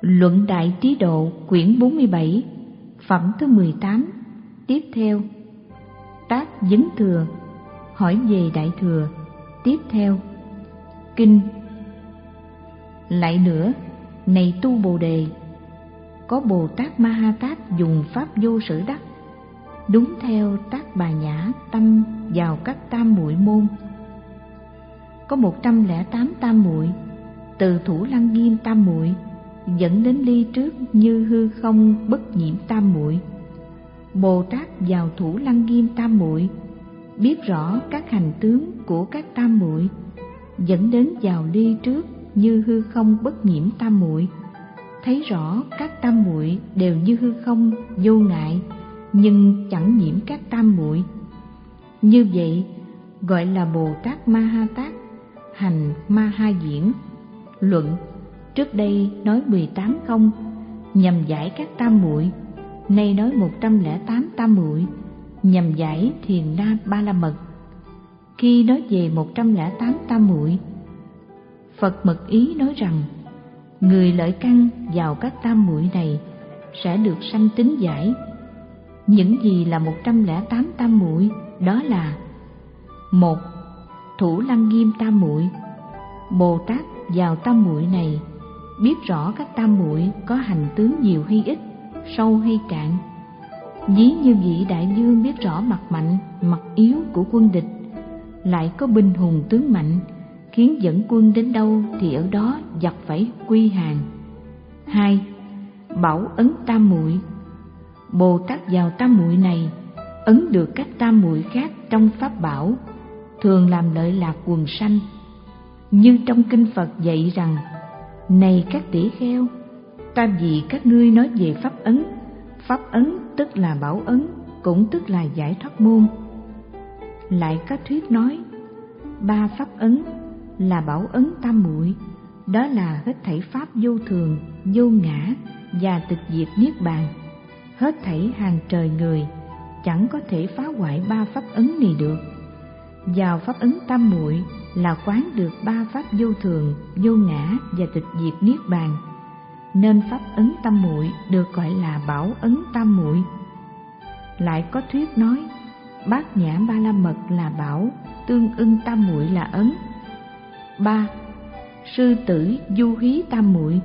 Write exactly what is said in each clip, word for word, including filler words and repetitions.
Luận Đại Trí Độ quyển bốn mươi bảy, phẩm thứ mười tám. Tiếp theo. Tác Vấn Thừa. Hỏi về Đại Thừa. Tiếp theo. Kinh. Lại nữa, này tu Bồ Đề, có Bồ Tát Ma Ha Tát dùng pháp vô sở đắc, đúng theo tác Bà Nhã tâm vào các tam muội môn. Có một trăm lẻ tám tam muội, từ Thủ Lăng Nghiêm tam muội dẫn đến ly trước như hư không bất nhiễm tam muội. Bồ Tát vào Thủ Lăng Nghiêm tam muội, biết rõ các hành tướng của các tam muội, dẫn đến vào ly trước như hư không bất nhiễm tam muội, thấy rõ các tam muội đều như hư không vô ngại, nhưng chẳng nhiễm các tam muội. Như vậy gọi là Bồ Tát Ma Ha Tát hành Ma Ha Diễn. Luận. Trước đây nói mười tám không nhằm giải các tam muội, nay nói một trăm lẻ tám tam muội nhằm giải Thiền Na Ba La Mật. Khi nói về một trăm lẻ tám tam muội, Phật mật ý nói rằng người lợi căn vào các tam muội này sẽ được sanh tính giải. Những gì là một trăm lẻ tám tam muội? Đó là: một. Thủ Lăng Nghiêm tam muội. Bồ Tát vào tam muội này biết rõ các tam muội có hành tướng nhiều hay ít, sâu hay cạn. Ví như vị đại vương biết rõ mặt mạnh, mặt yếu của quân địch, lại có binh hùng tướng mạnh, khiến dẫn quân đến đâu thì ở đó giặc phải quy hàng. Hai. Bảo ấn tam muội. Bồ Tát vào tam muội này ấn được các tam muội khác trong pháp bảo, thường làm lợi lạc quần sanh. Như trong kinh Phật dạy rằng: này các tỷ kheo, ta vì các ngươi nói về pháp ấn. Pháp ấn tức là bảo ấn, cũng tức là giải thoát môn. Lại có thuyết nói: ba pháp ấn là bảo ấn tam muội, đó là hết thảy pháp vô thường, vô ngã và tịch diệt niết bàn. Hết thảy hàng trời người chẳng có thể phá hoại ba pháp ấn này được. Vào pháp ấn tam muội là quán được ba pháp vô thường, vô ngã và tịch diệt niết bàn, nên pháp ấn tam muội được gọi là bảo ấn tam muội. Lại có thuyết nói: Bát Nhã Ba La Mật là bảo, tương ưng tam muội là ấn. Ba. Sư tử Du Hí tam muội.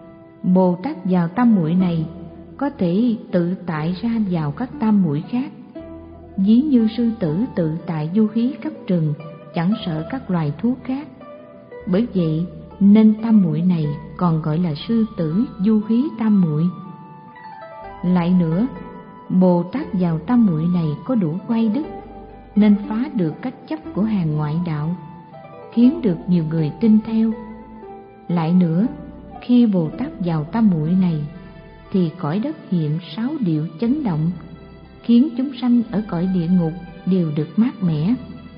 Bồ Tát vào tam muội này có thể tự tại ra vào các tam muội khác, ví như sư tử tự tại du hí khắp rừng, chẳng sợ các loài thú khác. Bởi vậy nên tam muội này còn gọi là sư tử du hí tam muội. Lại nữa, Bồ Tát vào tam muội này có đủ quay đức, nên phá được cách chấp của hàng ngoại đạo, khiến được nhiều người tin theo. Lại nữa, khi Bồ Tát vào tam muội này thì cõi đất hiện sáu điệu chấn động, khiến chúng sanh ở cõi địa ngục đều được mát mẻ.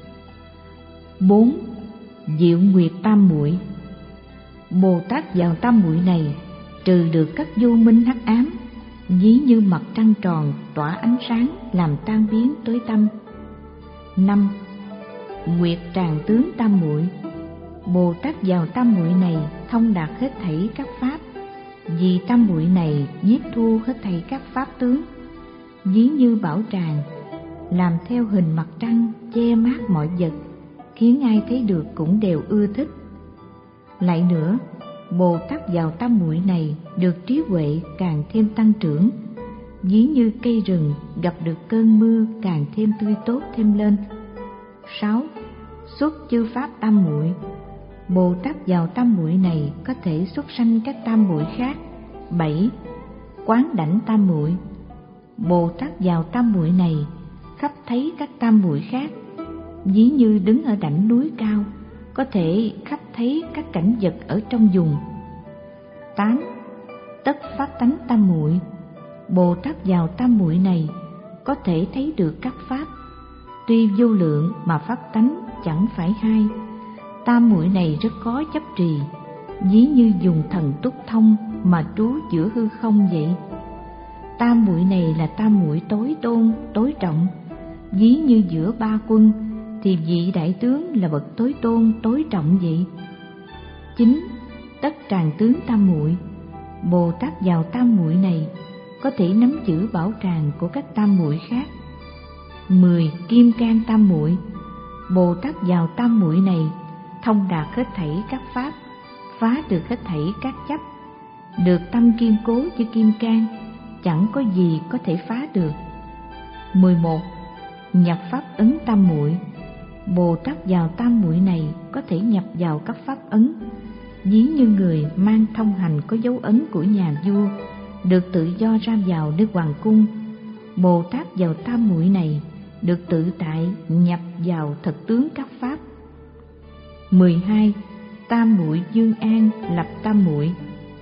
Bốn. Diệu Nguyệt tam muội. Bồ Tát vào tam muội này trừ được các vô minh hắc ám, ví như mặt trăng tròn tỏa ánh sáng làm tan biến tối tăm. Năm. Nguyệt Tràng tướng tam muội. Bồ Tát vào tam muội này thông đạt hết thảy các pháp, vì tam muội này nhiếp thu hết thảy các pháp tướng, ví như bảo tràng làm theo hình mặt trăng che mát mọi vật, khiến ai thấy được cũng đều ưa thích. Lại nữa, Bồ Tát vào tam muội này được trí huệ càng thêm tăng trưởng, ví như cây rừng gặp được cơn mưa càng thêm tươi tốt thêm lên. Sáu. Xuất chư pháp tam muội. Bồ Tát vào tam muội này có thể xuất sanh các tam muội khác. Bảy. Quán đảnh tam muội. Bồ Tát vào tam muội này khắp thấy các tam muội khác, ví như đứng ở đỉnh núi cao, có thể khắp thấy các cảnh vật ở trong vùng. Tám. Tất pháp tánh tam muội. Bồ Tát vào tam muội này có thể thấy được các pháp, tuy vô lượng mà pháp tánh chẳng phải hai. Tam muội này rất có chấp trì, ví như dùng thần túc thông mà trú giữa hư không vậy. Tam muội này là tam muội tối tôn, tối trọng, ví như giữa ba quân thì vị đại tướng là bậc tối tôn, tối trọng vậy. Chín. Tất tràng tướng tam muội. Bồ Tát vào tam muội này có thể nắm giữ bảo tràng của các tam muội khác. Mười kim cang tam muội. Bồ Tát vào tam muội này thông đạt hết thảy các pháp, phá được hết thảy các chấp, được tâm kiên cố như kim cang, chẳng có gì có thể phá được. Mười một nhập pháp ấn tam muội. Bồ Tát vào tam muội này có thể nhập vào các pháp ấn, ví như người mang thông hành có dấu ấn của nhà vua, được tự do ra vào nơi hoàng cung. Bồ Tát vào tam muội này được tự tại nhập vào thật tướng các pháp. Mười hai tam muội dương an lập tam muội.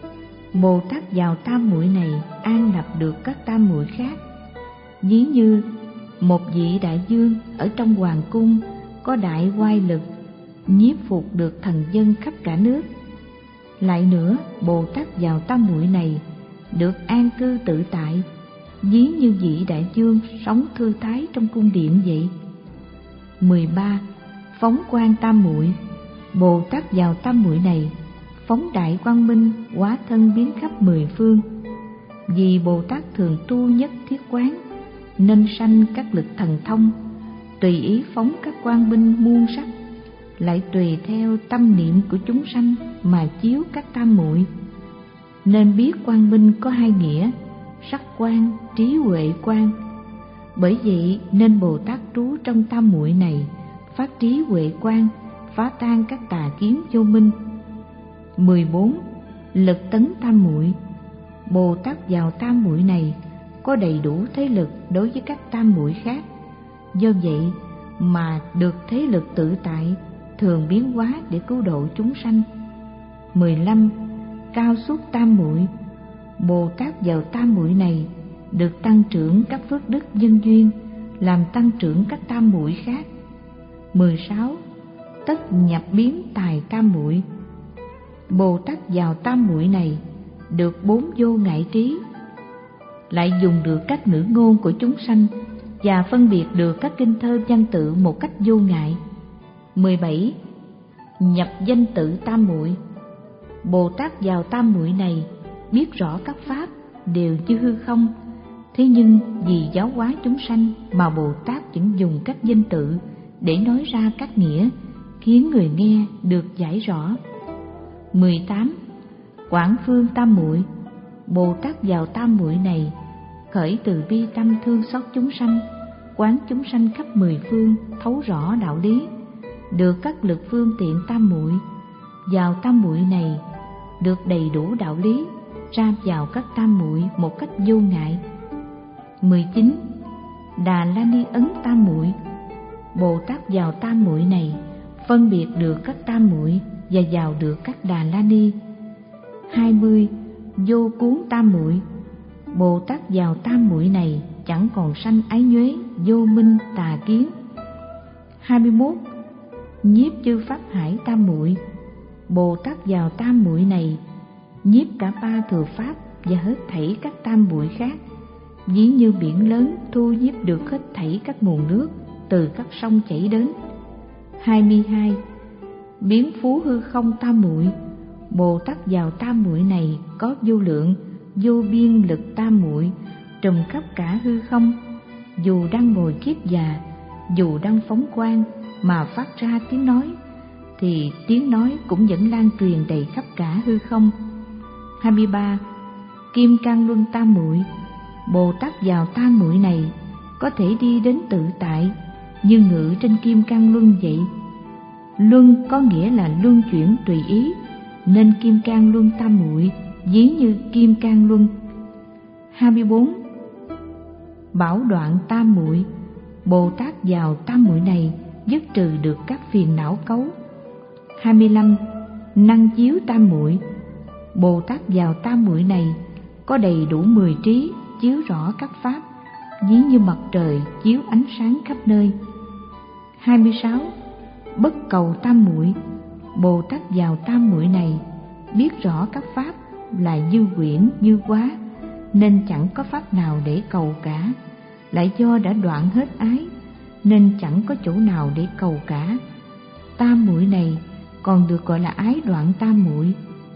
Bồ Tát vào tam muội này an lập được các tam muội khác, ví như một vị đại vương ở trong hoàng cung có đại oai lực, nhiếp phục được thần dân khắp cả nước. Lại nữa, Bồ Tát vào tam muội này được an cư tự tại, ví như vị đại vương sống thư thái trong cung điện vậy. Mười ba phóng quang tam muội. Bồ Tát vào tam muội này phóng đại quang minh, hóa thân biến khắp mười phương. Vì Bồ Tát thường tu nhất thiết quán, nên sanh các lực thần thông, tùy ý phóng các quang minh muôn sắc, lại tùy theo tâm niệm của chúng sanh mà chiếu các tam muội. Nên biết quang minh có hai nghĩa: sắc quang, trí huệ quang. Bởi vậy nên Bồ Tát trú trong tam muội này phát trí huệ quang, phá tan các tà kiến vô minh. Mười bốn lực tấn tam muội. Bồ Tát vào tam muội này có đầy đủ thế lực đối với các tam muội khác, do vậy mà được thế lực tự tại, thường biến hóa để cứu độ chúng sanh. Mười lăm cao suốt tam muội. Bồ Tát vào tam muội này được tăng trưởng các phước đức nhân duyên, làm tăng trưởng các tam muội khác. Mười sáu tất nhập biến tài tam muội. Bồ Tát vào tam muội này được bốn vô ngại trí, lại dùng được các ngữ ngôn của chúng sanh và phân biệt được các kinh thơ văn tự một cách vô ngại. Mười bảy nhập danh tự tam muội. Bồ Tát vào tam muội này biết rõ các pháp đều như hư không, thế nhưng vì giáo hóa chúng sanh mà Bồ Tát vẫn dùng các danh tự để nói ra các nghĩa, khiến người nghe được giải rõ. Mười tám quảng phương tam muội. Bồ Tát vào tam muội này khởi từ bi tâm thương xót chúng sanh, quán chúng sanh khắp mười phương, thấu rõ đạo lý, được các lực phương tiện tam muội. Vào tam muội này được đầy đủ đạo lý, ra vào các tam muội một cách vô ngại. Mười chín Đà La Ni ấn tam muội. Bồ Tát vào tam muội này phân biệt được các tam muội và vào được các Đà La Ni. Hai mươi vô cuốn tam muội. Bồ Tát vào tam muội này chẳng còn sanh ái nhuế, vô minh, tà kiến. Hai mươi mốt nhiếp chư pháp hải tam muội. Bồ Tát vào tam muội này nhiếp cả ba thừa pháp và hết thảy các tam muội khác, ví như biển lớn thu nhiếp được hết thảy các nguồn nước từ các sông chảy đến. Hai mươi hai biến phú hư không tam muội. Bồ Tát vào tam muội này có vô lượng, vô biên lực tam muội, trùm khắp cả hư không. Dù đang ngồi kiết già, dù đang phóng quang mà phát ra tiếng nói, thì tiếng nói cũng vẫn lan truyền đầy khắp cả hư không. Hai mươi ba kim cang luân tam muội. Bồ Tát vào tam muội này có thể đi đến tự tại, như ngự trên kim cang luân vậy. Luân có nghĩa là luân chuyển tùy ý, nên kim cang luân tam muội ví như kim cang luân. Hai mươi bốn bảo đoạn tam muội. Bồ Tát vào tam muội này dứt trừ được các phiền não cấu. Hai mươi lăm năng chiếu tam muội. Bồ Tát vào tam muội này có đầy đủ mười trí, chiếu rõ các pháp, ví như mặt trời chiếu ánh sáng khắp nơi. Hai mươi sáu bất cầu tam muội. Bồ Tát vào tam muội này biết rõ các pháp là như quyển như quá, nên chẳng có pháp nào để cầu cả. Lại do đã đoạn hết ái, nên chẳng có chỗ nào để cầu cả. Tam muội này còn được gọi là ái đoạn tam muội.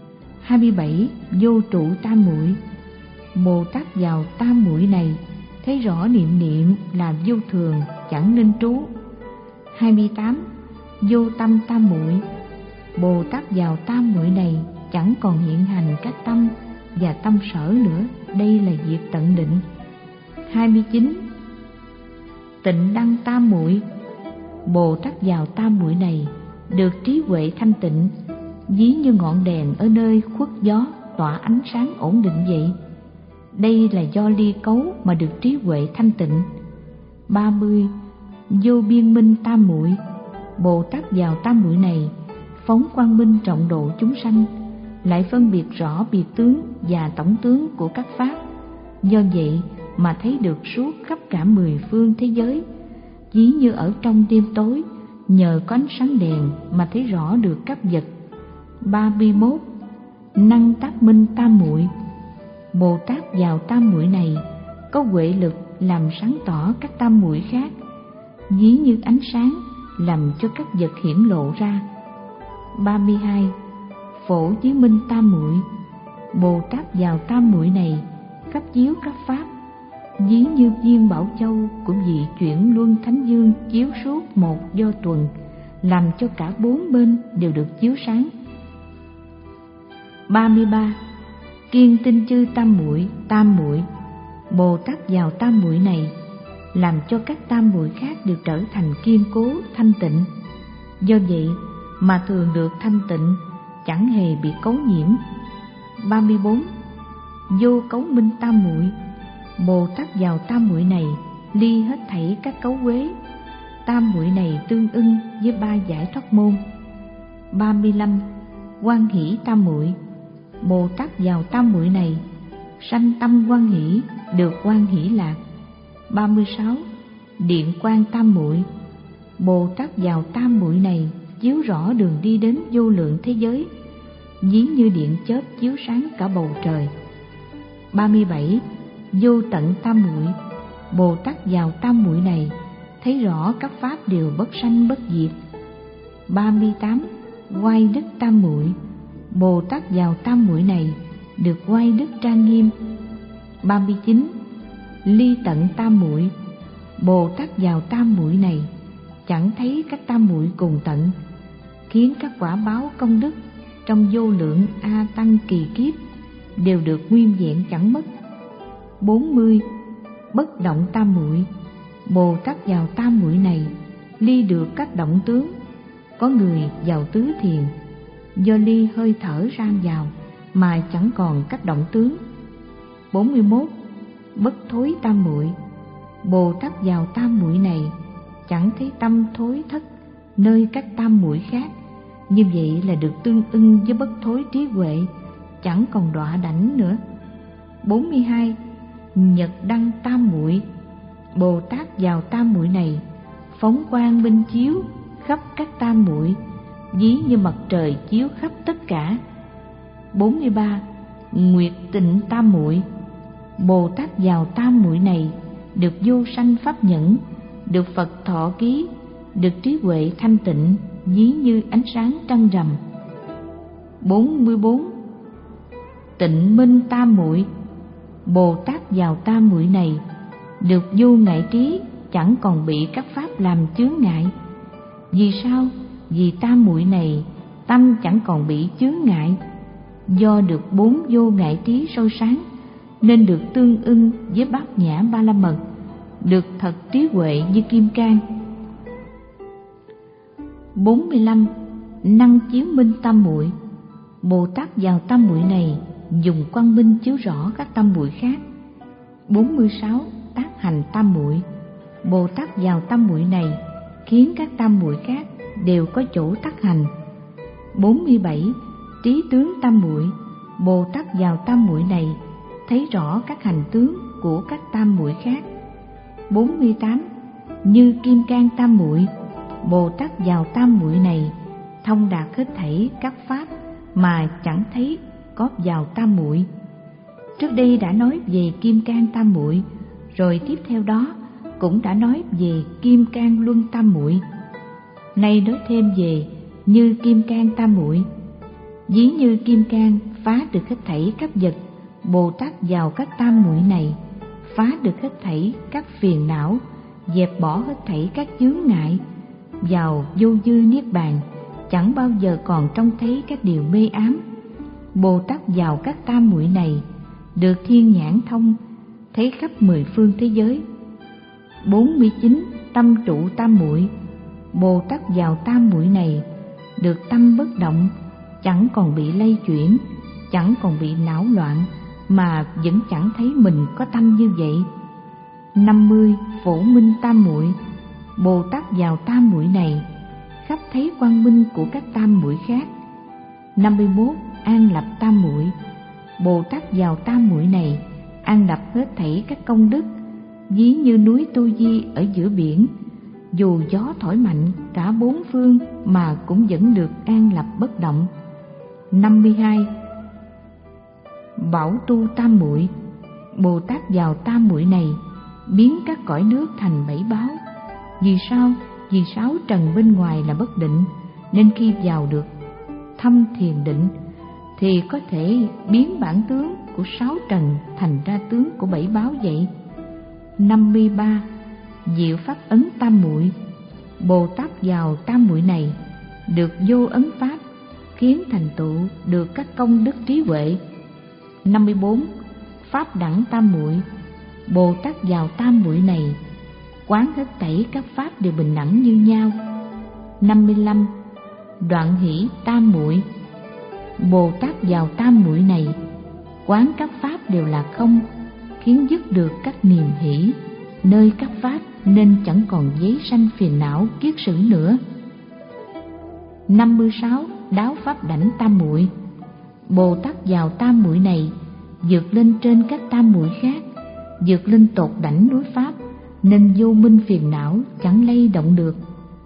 hai mươi bảy. Vô trụ tam muội. Bồ Tát vào tam muội này thấy rõ niệm niệm là vô thường, chẳng nên trú. hai mươi tám. Vô tâm tam muội. Bồ Tát vào tam muội này chẳng còn hiện hành các tâm và tâm sở nữa, đây là việc tận định. hai mươi chín. Tịnh đăng tam muội. Bồ Tát vào tam muội này được trí huệ thanh tịnh, ví như ngọn đèn ở nơi khuất gió tỏa ánh sáng ổn định vậy. Đây là do ly cấu mà được trí huệ thanh tịnh. ba mươi. Vô biên minh tam muội. Bồ Tát vào tam muội này phóng quang minh trọng độ chúng sanh, lại phân biệt rõ biệt tướng và tổng tướng của các pháp. Do vậy mà thấy được suốt khắp cả mười phương thế giới, ví như ở trong đêm tối, nhờ có ánh sáng đèn mà thấy rõ được các vật. ba mươi mốt. Năng tác minh tam muội. Bồ Tát vào tam muội này có huệ lực làm sáng tỏ các tam muội khác, ví như ánh sáng làm cho các vật hiển lộ ra. ba mươi hai. Phổ chiếu minh tam muội. Bồ Tát vào tam muội này khắp chiếu các pháp, ví như viên bảo châu của vị chuyển luân thánh dương chiếu suốt một do tuần, làm cho cả bốn bên đều được chiếu sáng. ba mươi ba. Kiên tinh chư tam muội. Tam muội. Bồ Tát vào tam muội này làm cho các tam muội khác đều trở thành kiên cố thanh tịnh. Do vậy mà thường được thanh tịnh, chẳng hề bị cấu nhiễm. ba mươi bốn. Vô cấu minh tam muội. Bồ Tát vào tam muội này ly hết thảy các cấu uế. Tam muội này tương ưng với ba giải thoát môn. ba mươi lăm. Hoan hỷ tam muội. Bồ Tát vào tam muội này sanh tâm hoan hỷ, được hoan hỷ lạc. ba mươi sáu. Điện quang tam muội. Bồ Tát vào tam muội này chiếu rõ đường đi đến vô lượng thế giới, ví như điện chớp chiếu sáng cả bầu trời. ba mươi bảy. Vô tận tam muội. Bồ Tát vào tam muội này thấy rõ các pháp đều bất sanh bất diệt. ba mươi tám. Oai đức tam muội. Bồ Tát vào tam muội này được oai đức trang nghiêm. ba mươi chín. Ly tận tam muội. Bồ Tát vào tam muội này chẳng thấy các tam muội cùng tận, khiến các quả báo công đức trong vô lượng a tăng kỳ kiếp đều được nguyên vẹn chẳng mất. bốn mươi. Bất động tam muội. Bồ Tát vào tam muội này ly được các động tướng. Có người vào tứ thiền, do ly hơi thở ra vào mà chẳng còn các động tướng. bốn mươi mốt. Bất thối tam muội. Bồ Tát vào tam muội này chẳng thấy tâm thối thất nơi các tam muội khác, như vậy là được tương ưng với bất thối trí huệ, chẳng còn đọa đảnh nữa. bốn mươi hai. Nhật đăng tam muội. Bồ Tát vào tam muội này phóng quang minh chiếu khắp các tam muội, ví như mặt trời chiếu khắp tất cả. bốn mươi ba. Nguyệt tịnh tam muội. Bồ Tát vào tam muội này được vô sanh pháp nhẫn, được Phật thọ ký, được trí huệ thanh tịnh, ví như ánh sáng trăng rằm. bốn mươi bốn. Tịnh minh tam muội. Bồ Tát vào tam muội này được vô ngại trí, chẳng còn bị các pháp làm chướng ngại. Vì sao? Vì tam muội này tâm chẳng còn bị chướng ngại, do được bốn vô ngại trí soi sáng, nên được tương ưng với bát nhã ba la mật, được thật trí huệ như kim cang. bốn mươi lăm. Năng chiếu minh tam muội. Bồ Tát vào tam muội này dùng quang minh chiếu rõ các tam muội khác. bốn mươi sáu. Tác hành tam muội. Bồ Tát vào tam muội này khiến các tam muội khác đều có chỗ tác hành. bốn mươi bảy. Trí tướng tam muội. Bồ Tát vào tam muội này thấy rõ các hành tướng của các tam muội khác. bốn mươi tám. Như kim cang tam muội. Bồ Tát vào tam muội này thông đạt hết thảy các pháp mà chẳng thấy có vào tam muội. Trước đây đã nói về kim cang tam muội, rồi tiếp theo đó cũng đã nói về kim cang luân tam muội. Nay nói thêm về như kim cang tam muội. Ví như kim cang phá được hết thảy các vật, Bồ Tát vào các tam muội này phá được hết thảy các phiền não, dẹp bỏ hết thảy các chướng ngại, vào vô dư niết bàn, chẳng bao giờ còn trông thấy các điều mê ám. Bồ Tát vào các tam muội này được thiên nhãn thông, thấy khắp mười phương thế giới. bốn mươi chín. Tâm trụ tam muội. Bồ Tát vào tam muội này được tâm bất động, chẳng còn bị lay chuyển, chẳng còn bị não loạn, mà vẫn chẳng thấy mình có tâm như vậy. năm mươi. Phổ minh tam muội. Bồ Tát vào tam muội này khắp thấy quang minh của các tam muội khác. năm mươi mốt. An lập tam muội. Bồ Tát vào tam muội này an lập hết thảy các công đức, ví như núi Tu Di ở giữa biển, dù gió thổi mạnh cả bốn phương mà cũng vẫn được an lập bất động. năm mươi hai. Bảo tu tam muội. Bồ Tát vào tam muội này biến các cõi nước thành bảy báo. Vì sao? Vì sáu trần bên ngoài là bất định, nên khi vào được thâm thiền định thì có thể biến bản tướng của sáu trần thành ra tướng của bảy báo vậy. năm mươi ba. Diệu pháp ấn tam muội. Bồ Tát vào tam muội này được vô ấn pháp, khiến thành tựu được các công đức trí huệ. năm mươi bốn. Pháp đẳng tam muội. Bồ Tát vào tam muội này quán hết thảy các pháp đều bình đẳng như nhau. năm mươi lăm. Đoạn hỷ tam muội. Bồ Tát vào tam muội này quán các pháp đều là không, khiến dứt được các niềm hỷ nơi các pháp, nên chẳng còn giấy sanh phiền não kiết sử nữa. năm mươi sáu. Đáo pháp đảnh tam muội. Bồ Tát vào tam muội này vượt lên trên các tam muội khác, vượt lên tột đảnh đối pháp, nên vô minh phiền não chẳng lay động được.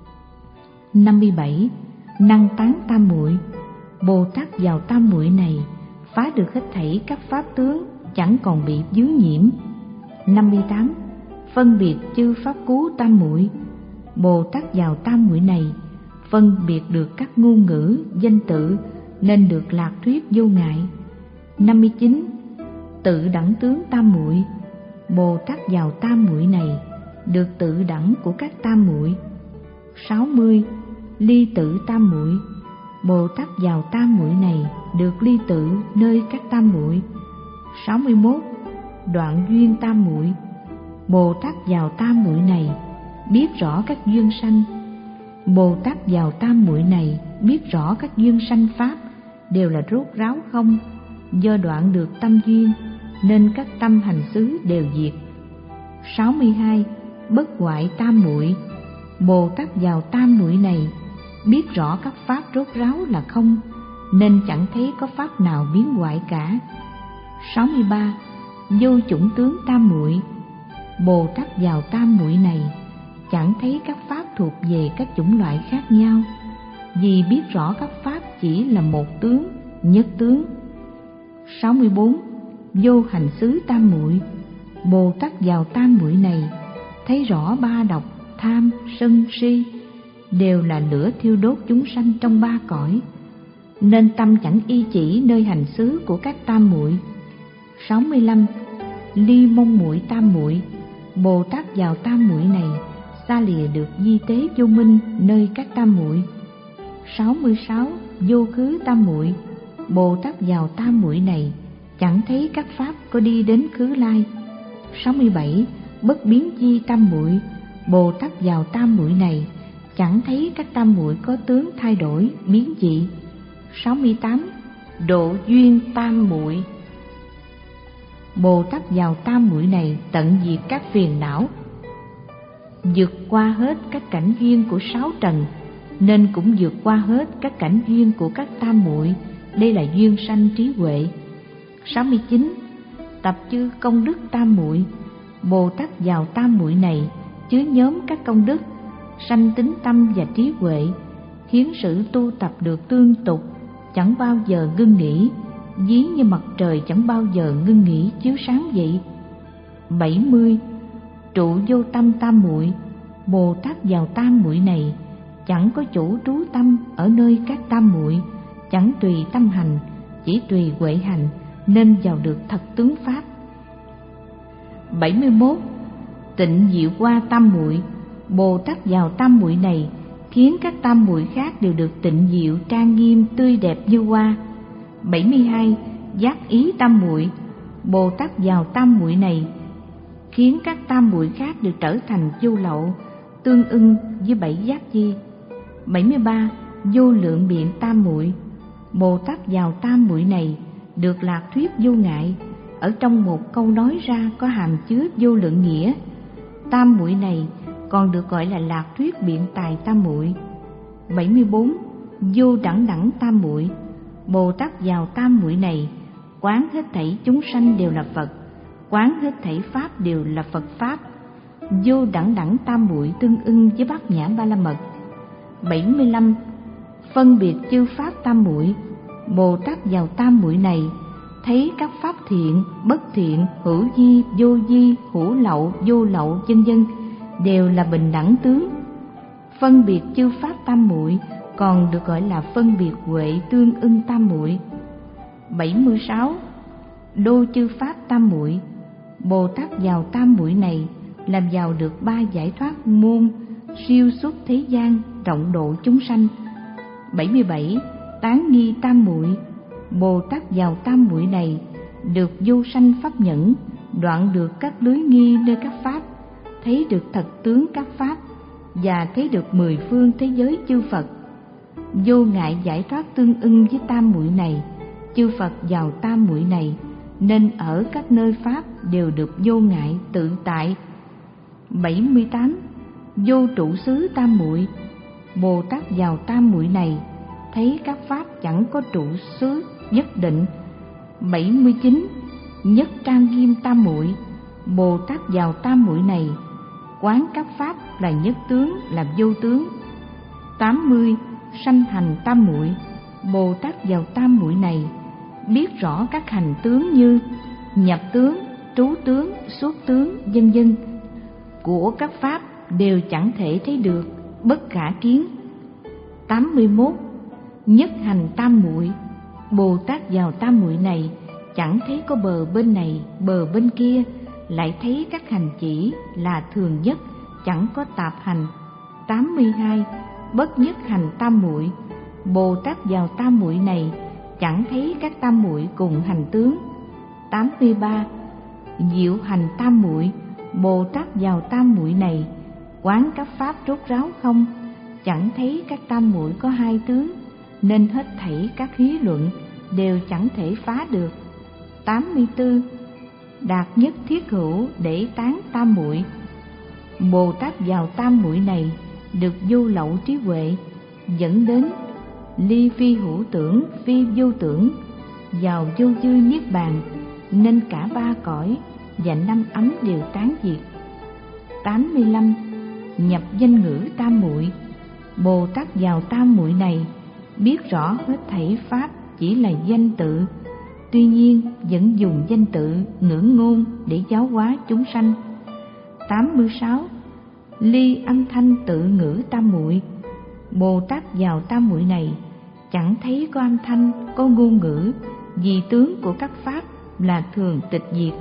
năm mươi bảy. Năng tán tam muội. Bồ Tát vào tam muội này phá được hết thảy các pháp tướng, chẳng còn bị vướng nhiễm. năm mươi tám. Phân biệt chư pháp cú tam muội. Bồ Tát vào tam muội này phân biệt được các ngôn ngữ, danh tự, nên được lạc thuyết vô ngại. năm mươi chín. Tự đẳng tướng tam muội. Bồ Tát vào tam muội này được tự đẳng của các tam muội. sáu mươi. Ly tự tam muội. Bồ Tát vào tam muội này được ly tự nơi các tam muội. sáu mươi mốt. Đoạn duyên tam muội. Bồ Tát vào tam muội này biết rõ các duyên sanh. Bồ Tát vào tam muội này biết rõ các duyên sanh pháp đều là rốt ráo không, do đoạn được tâm duyên nên các tâm hành xứ đều diệt. sáu mươi hai. Bất hoại tam muội. Bồ Tát vào tam muội này biết rõ các pháp rốt ráo là không, nên chẳng thấy có pháp nào biến hoại cả. sáu mươi ba. Vô chủng tướng tam muội. Bồ Tát vào tam muội này chẳng thấy các pháp thuộc về các chủng loại khác nhau, vì biết rõ các pháp chỉ là một tướng, nhất tướng. sáu mươi bốn. Vô hành xứ tam muội. Bồ Tát vào tam muội này thấy rõ ba độc, tham, sân, si đều là lửa thiêu đốt chúng sanh trong ba cõi, nên tâm chẳng y chỉ nơi hành xứ của các tam muội. sáu mươi lăm. Ly mông muội tam muội. Bồ Tát vào tam muội này xa lìa được di tế vô minh nơi các tam muội. sáu mươi sáu. Vô khứ tam muội. Bồ Tát vào tam muội này chẳng thấy các pháp có đi đến khứ lai. sáu mươi bảy. Bất biến chi tam muội. Bồ Tát vào tam muội này chẳng thấy các tam muội có tướng thay đổi, biến dị. sáu mươi tám. Độ duyên tam muội. Bồ Tát vào tam muội này tận diệt các phiền não, vượt qua hết các cảnh duyên của sáu trần, nên cũng vượt qua hết các cảnh duyên của các tam muội. Đây là duyên sanh trí huệ. sáu mươi chín. Tập chư công đức tam muội. Bồ Tát vào tam muội này chứa nhóm các công đức, sanh tính tâm và trí huệ, khiến sự tu tập được tương tục, chẳng bao giờ ngưng nghỉ, ví như mặt trời chẳng bao giờ ngưng nghỉ chiếu sáng vậy. bảy mươi. Trụ vô tâm tam muội. Bồ Tát vào tam muội này chẳng có chủ trú tâm ở nơi các tam muội, chẳng tùy tâm hành, chỉ tùy huệ hành, nên vào được thật tướng pháp. bảy mươi mốt. Tịnh diệu qua tam muội. Bồ Tát vào tam muội này khiến các tam muội khác đều được tịnh diệu, trang nghiêm, tươi đẹp như hoa. bảy mươi hai. Giác ý tam muội. Bồ Tát vào tam muội này khiến các tam muội khác đều trở thành vô lậu, tương ưng với bảy giác chi. bảy mươi ba. Vô lượng biện tam muội. Bồ Tát vào tam muội này được lạc thuyết vô ngại. Ở trong một câu nói ra có hàm chứa vô lượng nghĩa. Tam muội này còn được gọi là lạc thuyết biện tài tam muội. bảy mươi bốn. Vô đẳng đẳng tam muội. Bồ Tát vào tam muội này quán hết thảy chúng sanh đều là Phật, quán hết thảy pháp đều là Phật pháp. Vô đẳng đẳng tam muội tương ưng với bát nhã ba la mật. bảy mươi lăm. Phân biệt chư pháp tam muội. Bồ Tát vào tam muội này thấy các pháp thiện, bất thiện, hữu vi, vô vi, hữu lậu, vô lậu, vân vân đều là bình đẳng tướng. Phân biệt chư pháp tam muội còn được gọi là phân biệt huệ tương ưng tam muội. bảy mươi sáu. Đô chư pháp tam muội. Bồ Tát vào tam muội này làm vào được ba giải thoát môn, siêu xuất thế gian, rộng độ chúng sanh. bảy mươi bảy. Tán nghi tam muội. Bồ Tát vào tam muội này được vô sanh pháp nhẫn, đoạn được các lưới nghi nơi các pháp, thấy được thật tướng các pháp và thấy được mười phương thế giới chư Phật. Vô ngại giải thoát tương ưng với tam muội này. Chư Phật vào tam muội này nên ở các nơi pháp đều được vô ngại tự tại. bảy mươi tám. Vô trụ xứ tam muội. Bồ Tát vào tam muội này thấy các pháp chẳng có trụ xứ nhất định. bảy mươi chín. Nhất trang nghiêm tam muội. Bồ Tát vào tam muội này quán các pháp là nhất tướng, là vô tướng. tám mươi. Sanh hành tam muội. Bồ Tát vào tam muội này biết rõ các hành tướng như nhập tướng, trú tướng, xuất tướng, vân vân của các pháp đều chẳng thể thấy được, bất khả kiến. tám mươi mốt. Nhất hành tam muội. Bồ Tát vào tam muội này chẳng thấy có bờ bên này, bờ bên kia, lại thấy các hành chỉ là thường nhất, chẳng có tạp hành. tám mươi hai. Bất nhất hành tam muội. Bồ Tát vào tam muội này chẳng thấy các tam muội cùng hành tướng. tám mươi ba. Diệu hành tam muội. Bồ Tát vào tam muội này quán các pháp rốt ráo không, chẳng thấy các tam muội có hai tướng, nên hết thảy các lý luận đều chẳng thể phá được. tám mươi tư. Đạt nhất thiết hữu để tán tam muội. Bồ Tát vào tam muội này được vô lậu trí huệ, dẫn đến ly phi hữu tưởng, phi vô tưởng, vào vô dư niết bàn, nên cả ba cõi và năm ấm đều tán diệt. tám mươi lăm. Nhập danh ngữ tam muội. Bồ Tát vào tam muội này biết rõ hết thảy pháp chỉ là danh tự, tuy nhiên vẫn dùng danh tự ngữ ngôn để giáo hóa chúng sanh. tám mươi sáu. Ly âm thanh tự ngữ tam muội. Bồ Tát vào tam muội này chẳng thấy có âm thanh, có ngôn ngữ, vì tướng của các pháp là thường tịch diệt.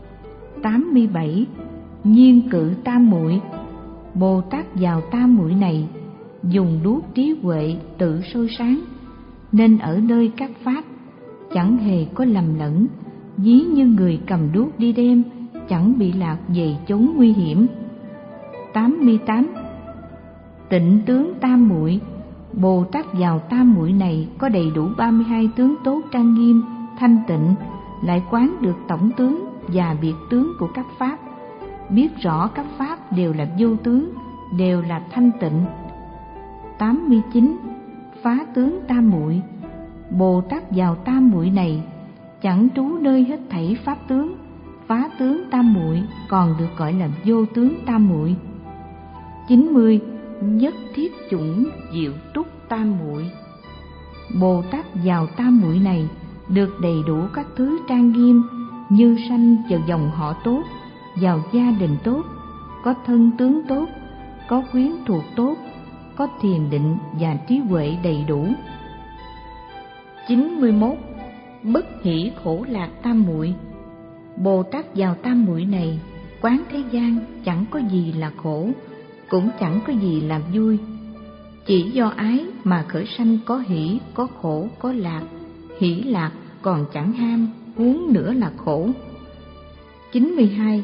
tám mươi bảy. Nhiên cự tam muội. Bồ Tát vào tam muội này dùng đuốc trí huệ tự soi sáng, nên ở nơi các pháp chẳng hề có lầm lẫn, ví như người cầm đuốc đi đêm, chẳng bị lạc về chốn nguy hiểm. tám mươi tám. Tịnh tướng tam muội. Bồ Tát vào tam muội này có đầy đủ ba mươi hai tướng tốt trang nghiêm, thanh tịnh, lại quán được tổng tướng và biệt tướng của các pháp, biết rõ các pháp đều là vô tướng, đều là thanh tịnh. tám mươi chín. Phá tướng tam muội. Bồ Tát vào tam muội này chẳng trú nơi hết thảy pháp tướng, phá tướng tam muội còn được gọi là vô tướng tam muội. chín mươi. Nhất thiết chủng diệu túc tam muội. Bồ Tát vào tam muội này được đầy đủ các thứ trang nghiêm, như sanh vào dòng họ tốt, vào gia đình tốt, có thân tướng tốt, có quyến thuộc tốt, có thiền định và trí huệ đầy đủ. chín mươi mốt. Bất hỷ khổ lạc tam muội. Bồ Tát vào tam muội này quán thế gian chẳng có gì là khổ, cũng chẳng có gì là vui. Chỉ do ái mà khởi sanh có hỷ, có khổ, có lạc. Hỷ lạc còn chẳng ham, huống nữa là khổ. chín mươi hai.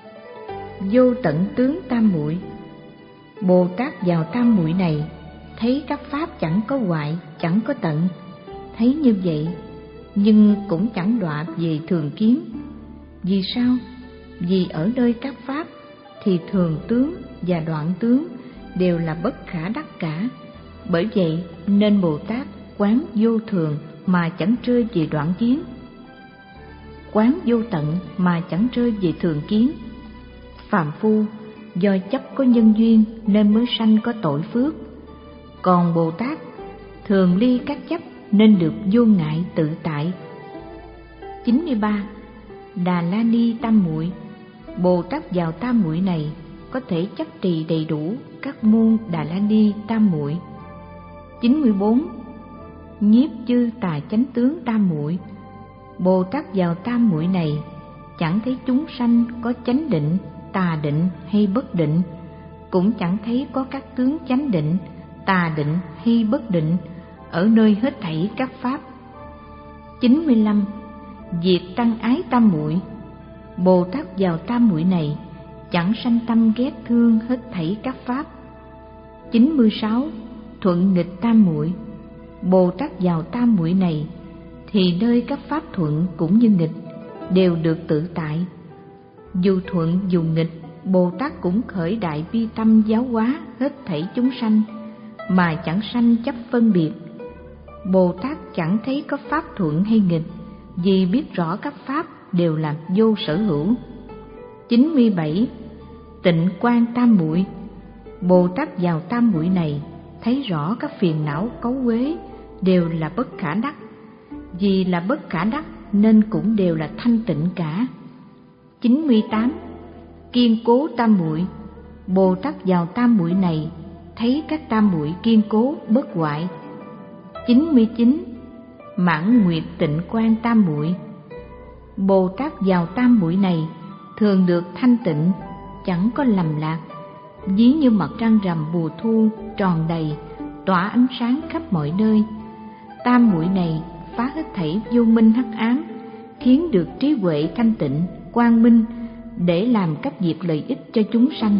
Vô tận tướng tam muội. Bồ Tát vào tam muội này thấy các pháp chẳng có hoại, chẳng có tận. Thấy như vậy nhưng cũng chẳng đọa về thường kiến. Vì sao? Vì ở nơi các pháp thì thường tướng và đoạn tướng đều là bất khả đắc cả. Bởi vậy nên Bồ Tát quán vô thường mà chẳng rơi về đoạn kiến, quán vô tận mà chẳng rơi về thường kiến. Phàm phu do chấp có nhân duyên nên mới sanh có tội phước, còn Bồ Tát thường ly các chấp nên được vô ngại tự tại. chín mươi ba. Đà La Ni tam muội. Bồ Tát vào tam muội này có thể chắc trì đầy đủ các môn Đà La Ni tam muội. chín mươi bốn. Nhiếp chư tà chánh tướng tam muội. Bồ Tát vào tam muội này chẳng thấy chúng sanh có chánh định, tà định hay bất định, cũng chẳng thấy có các tướng chánh định, tà định hay bất định ở nơi hết thảy các pháp. chín mươi lăm. Diệt tăng ái tam muội. Bồ Tát vào tam muội này chẳng sanh tâm ghét thương hết thảy các pháp. chín mươi sáu. Thuận nghịch tam muội. Bồ Tát vào tam muội này thì nơi các pháp thuận cũng như nghịch đều được tự tại. Dù thuận dù nghịch, Bồ Tát cũng khởi đại bi tâm giáo hóa hết thảy chúng sanh mà chẳng sanh chấp phân biệt. Bồ Tát chẳng thấy có pháp thuận hay nghịch, vì biết rõ các pháp đều là vô sở hữu. chín mươi bảy. Tịnh quan tam muội. Bồ Tát vào tam muội này thấy rõ các phiền não cấu uế đều là bất khả đắc, vì là bất khả đắc nên cũng đều là thanh tịnh cả. chín mươi tám. Kiên cố tam muội. Bồ Tát vào tam muội này thấy các tam muội kiên cố bất hoại. chín mươi chín. Mãn nguyệt tịnh quan tam muội. Bồ Tát vào tam muội này thường được thanh tịnh, chẳng có lầm lạc, ví như mặt trăng rằm mùa thu tròn đầy, tỏa ánh sáng khắp mọi nơi. Tam muội này phá hết thảy vô minh hắc ám, khiến được trí huệ thanh tịnh, quang minh để làm các việc lợi ích cho chúng sanh.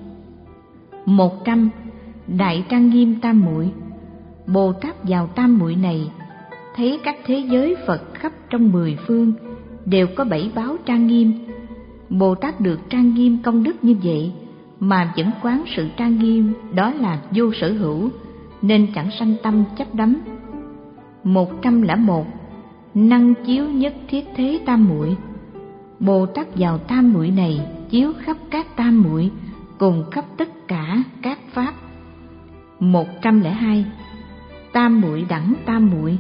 một trăm. Đại trang nghiêm tam muội. Bồ Tát vào tam muội này thấy các thế giới Phật khắp trong mười phương đều có bảy báo trang nghiêm. Bồ Tát được trang nghiêm công đức như vậy mà vẫn quán sự trang nghiêm đó là vô sở hữu, nên chẳng sanh tâm chấp đắm. một trăm lẻ một. Năng chiếu nhất thiết thế tam muội. Bồ Tát vào tam muội này chiếu khắp các tam muội cùng khắp tất cả các pháp. một trăm lẻ hai. Tam muội đẳng tam muội.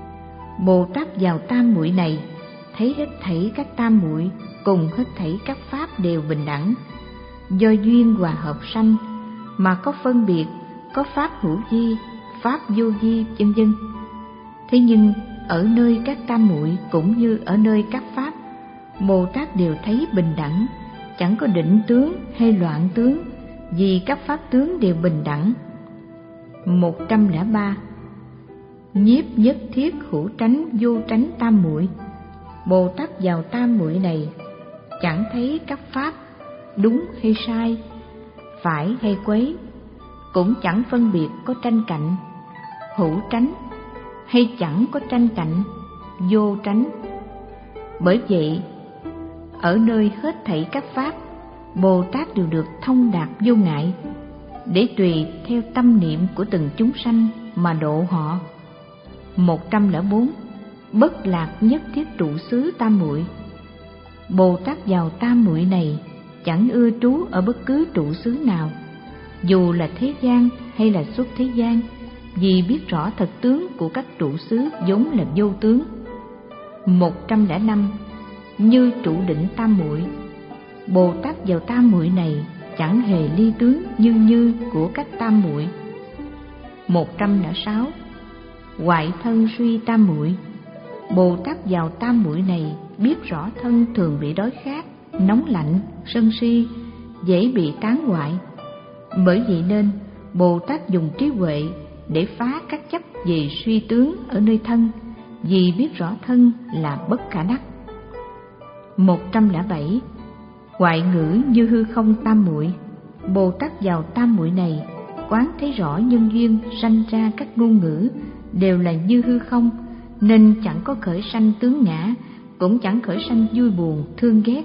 Bồ Tát vào tam muội này thấy hết thảy các tam muội cùng hết thảy các pháp đều bình đẳng, do duyên hòa hợp sanh mà có phân biệt, có pháp hữu vi, pháp vô vi, vân vân. Thế nhưng ở nơi các tam muội cũng như ở nơi các pháp, Bồ Tát đều thấy bình đẳng, chẳng có định tướng hay loạn tướng, vì các pháp tướng đều bình đẳng. một trăm lẻ ba. Nhiếp nhất thiết hữu tránh vô tránh tam muội. Bồ Tát vào tam muội này chẳng thấy các pháp đúng hay sai, phải hay quấy, cũng chẳng phân biệt có tranh cạnh, hữu tránh hay chẳng có tranh cạnh, vô tránh. Bởi vậy ở nơi hết thảy các pháp, Bồ Tát đều được thông đạt vô ngại, để tùy theo tâm niệm của từng chúng sanh mà độ họ. một trăm lẻ bốn. Bất lạc nhất thiết trụ xứ tam muội. Bồ Tát vào tam muội này chẳng ưa trú ở bất cứ trụ xứ nào, dù là thế gian hay là xuất thế gian, vì biết rõ thật tướng của các trụ xứ vốn là vô tướng. một trăm lẻ năm. Như trụ định tam muội. Bồ Tát vào tam muội này chẳng hề ly tướng như như của các tam muội. một trăm lẻ sáu. Hoại thân suy tam muội. Bồ Tát vào tam muội này biết rõ thân thường bị đói khát, nóng lạnh, sân si, dễ bị tán hoại. Bởi vậy nên Bồ Tát dùng trí huệ để phá các chấp về suy tướng ở nơi thân, vì biết rõ thân là bất khả đắc. Một trăm lẻ bảy. Hoại ngữ như hư không tam muội. Bồ Tát vào tam muội này quán thấy rõ nhân duyên sanh ra các ngôn ngữ đều là như hư không, nên chẳng có khởi sanh tướng ngã, cũng chẳng khởi sanh vui buồn thương ghét.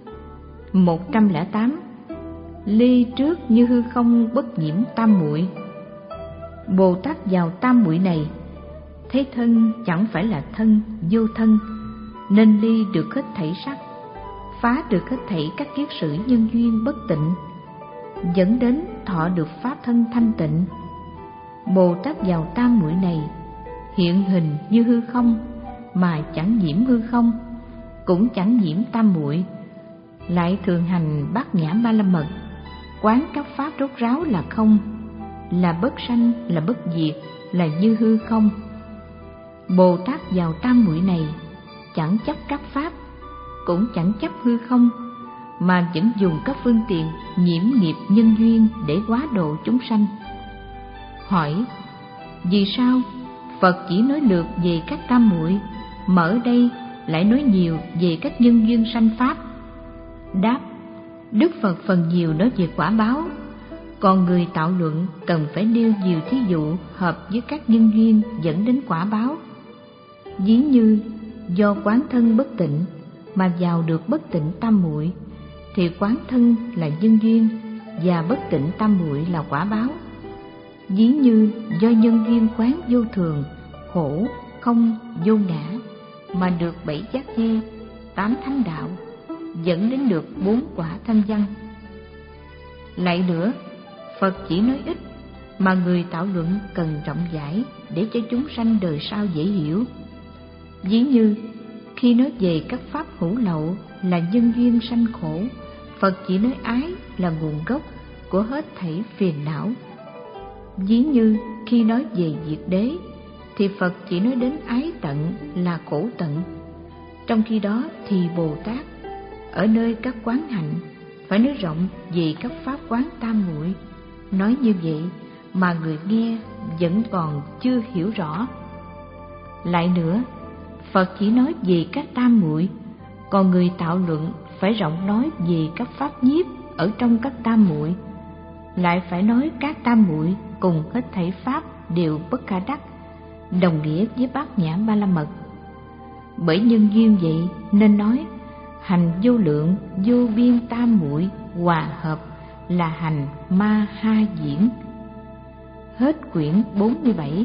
Một trăm lẻ tám. Ly trước như hư không bất nhiễm tam muội. Bồ Tát vào tam muội này thấy thân chẳng phải là thân, vô thân, nên ly được hết thảy sắc, phá được hết thảy các kiết sử nhân duyên bất tịnh, dẫn đến thọ được pháp thân thanh tịnh. Bồ Tát vào tam muội này hiện hình như hư không, mà chẳng nhiễm hư không, cũng chẳng nhiễm tam muội, lại thường hành bát nhã ba la mật, quán các pháp rốt ráo là không, là bất sanh, là bất diệt, là như hư không. Bồ Tát vào tam muội này chẳng chấp các pháp, cũng chẳng chấp hư không, mà vẫn dùng các phương tiện nhiễm nghiệp nhân duyên để hóa độ chúng sanh. Hỏi: vì sao Phật chỉ nói lược về các tam muội, mà ở đây lại nói nhiều về các nhân duyên sanh pháp? Đáp: Đức Phật phần nhiều nói về quả báo, còn người tạo luận cần phải nêu nhiều thí dụ hợp với các nhân duyên dẫn đến quả báo. Ví như do quán thân bất tịnh mà vào được bất tịnh tam muội, thì quán thân là nhân duyên và bất tịnh tam muội là quả báo. Ví như do nhân duyên quán vô thường, khổ, không, vô ngã mà được bảy giác nghi, tám thánh đạo, dẫn đến được bốn quả thanh văn. Lại nữa, Phật chỉ nói ít, mà người tạo luận cần rộng rãi để cho chúng sanh đời sau dễ hiểu. Ví như khi nói về các pháp hữu lậu là nhân duyên sanh khổ, Phật chỉ nói ái là nguồn gốc của hết thảy phiền não. Ví như khi nói về diệt đế, thì Phật chỉ nói đến ái tận là khổ tận. Trong khi đó thì Bồ Tát ở nơi các quán hạnh phải nói rộng về các pháp quán tam muội. Nói như vậy mà người nghe vẫn còn chưa hiểu rõ. Lại nữa, Phật chỉ nói về các tam muội, còn người tạo luận phải rộng nói về các pháp nhiếp ở trong các tam muội, lại phải nói các tam muội cùng hết thảy pháp đều bất khả đắc, đồng nghĩa với bát nhã ba la mật. Bởi nhân duyên vậy nên nói hành vô lượng vô biên tam muội hòa hợp là hành ma ha diễn. Hết quyển bốn mươi bảy.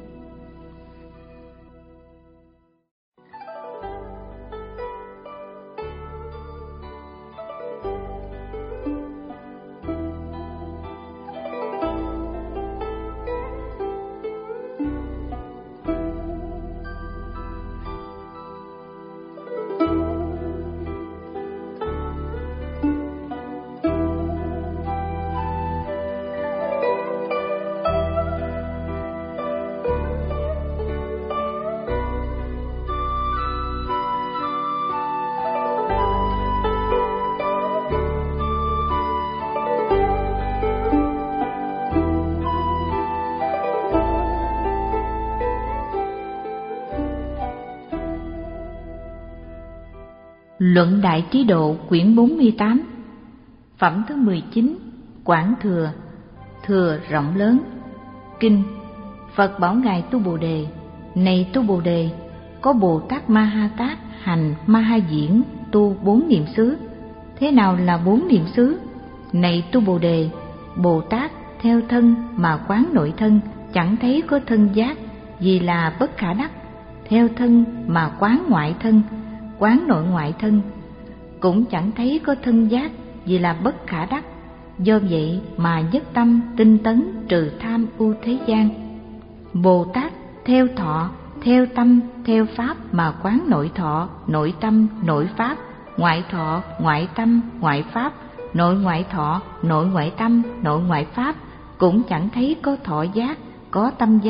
Luận Đại Trí Độ quyển bốn mươi tám. Phẩm thứ mười chín. Quảng Thừa. Thừa rộng lớn. Kinh. Phật bảo ngài Tu Bồ Đề: này Tu Bồ Đề, có Bồ Tát Ma Ha Tát hành Ma Ha Diễn tu bốn niệm xứ. Thế nào là bốn niệm xứ? Này Tu Bồ Đề, Bồ Tát theo thân mà quán nội thân, chẳng thấy có thân giác, vì là bất khả đắc. Theo thân mà quán ngoại thân, quán nội ngoại thân, cũng chẳng thấy có thân giác, vì là bất khả đắc. Do vậy mà nhất tâm tinh tấn trừ tham ưu thế gian. Bồ Tát theo thọ, theo tâm, theo pháp mà quán nội thọ, nội tâm, nội pháp, ngoại thọ, ngoại tâm, ngoại pháp, nội ngoại thọ, nội ngoại tâm, nội ngoại pháp, cũng chẳng thấy có thọ giác, có tâm giác,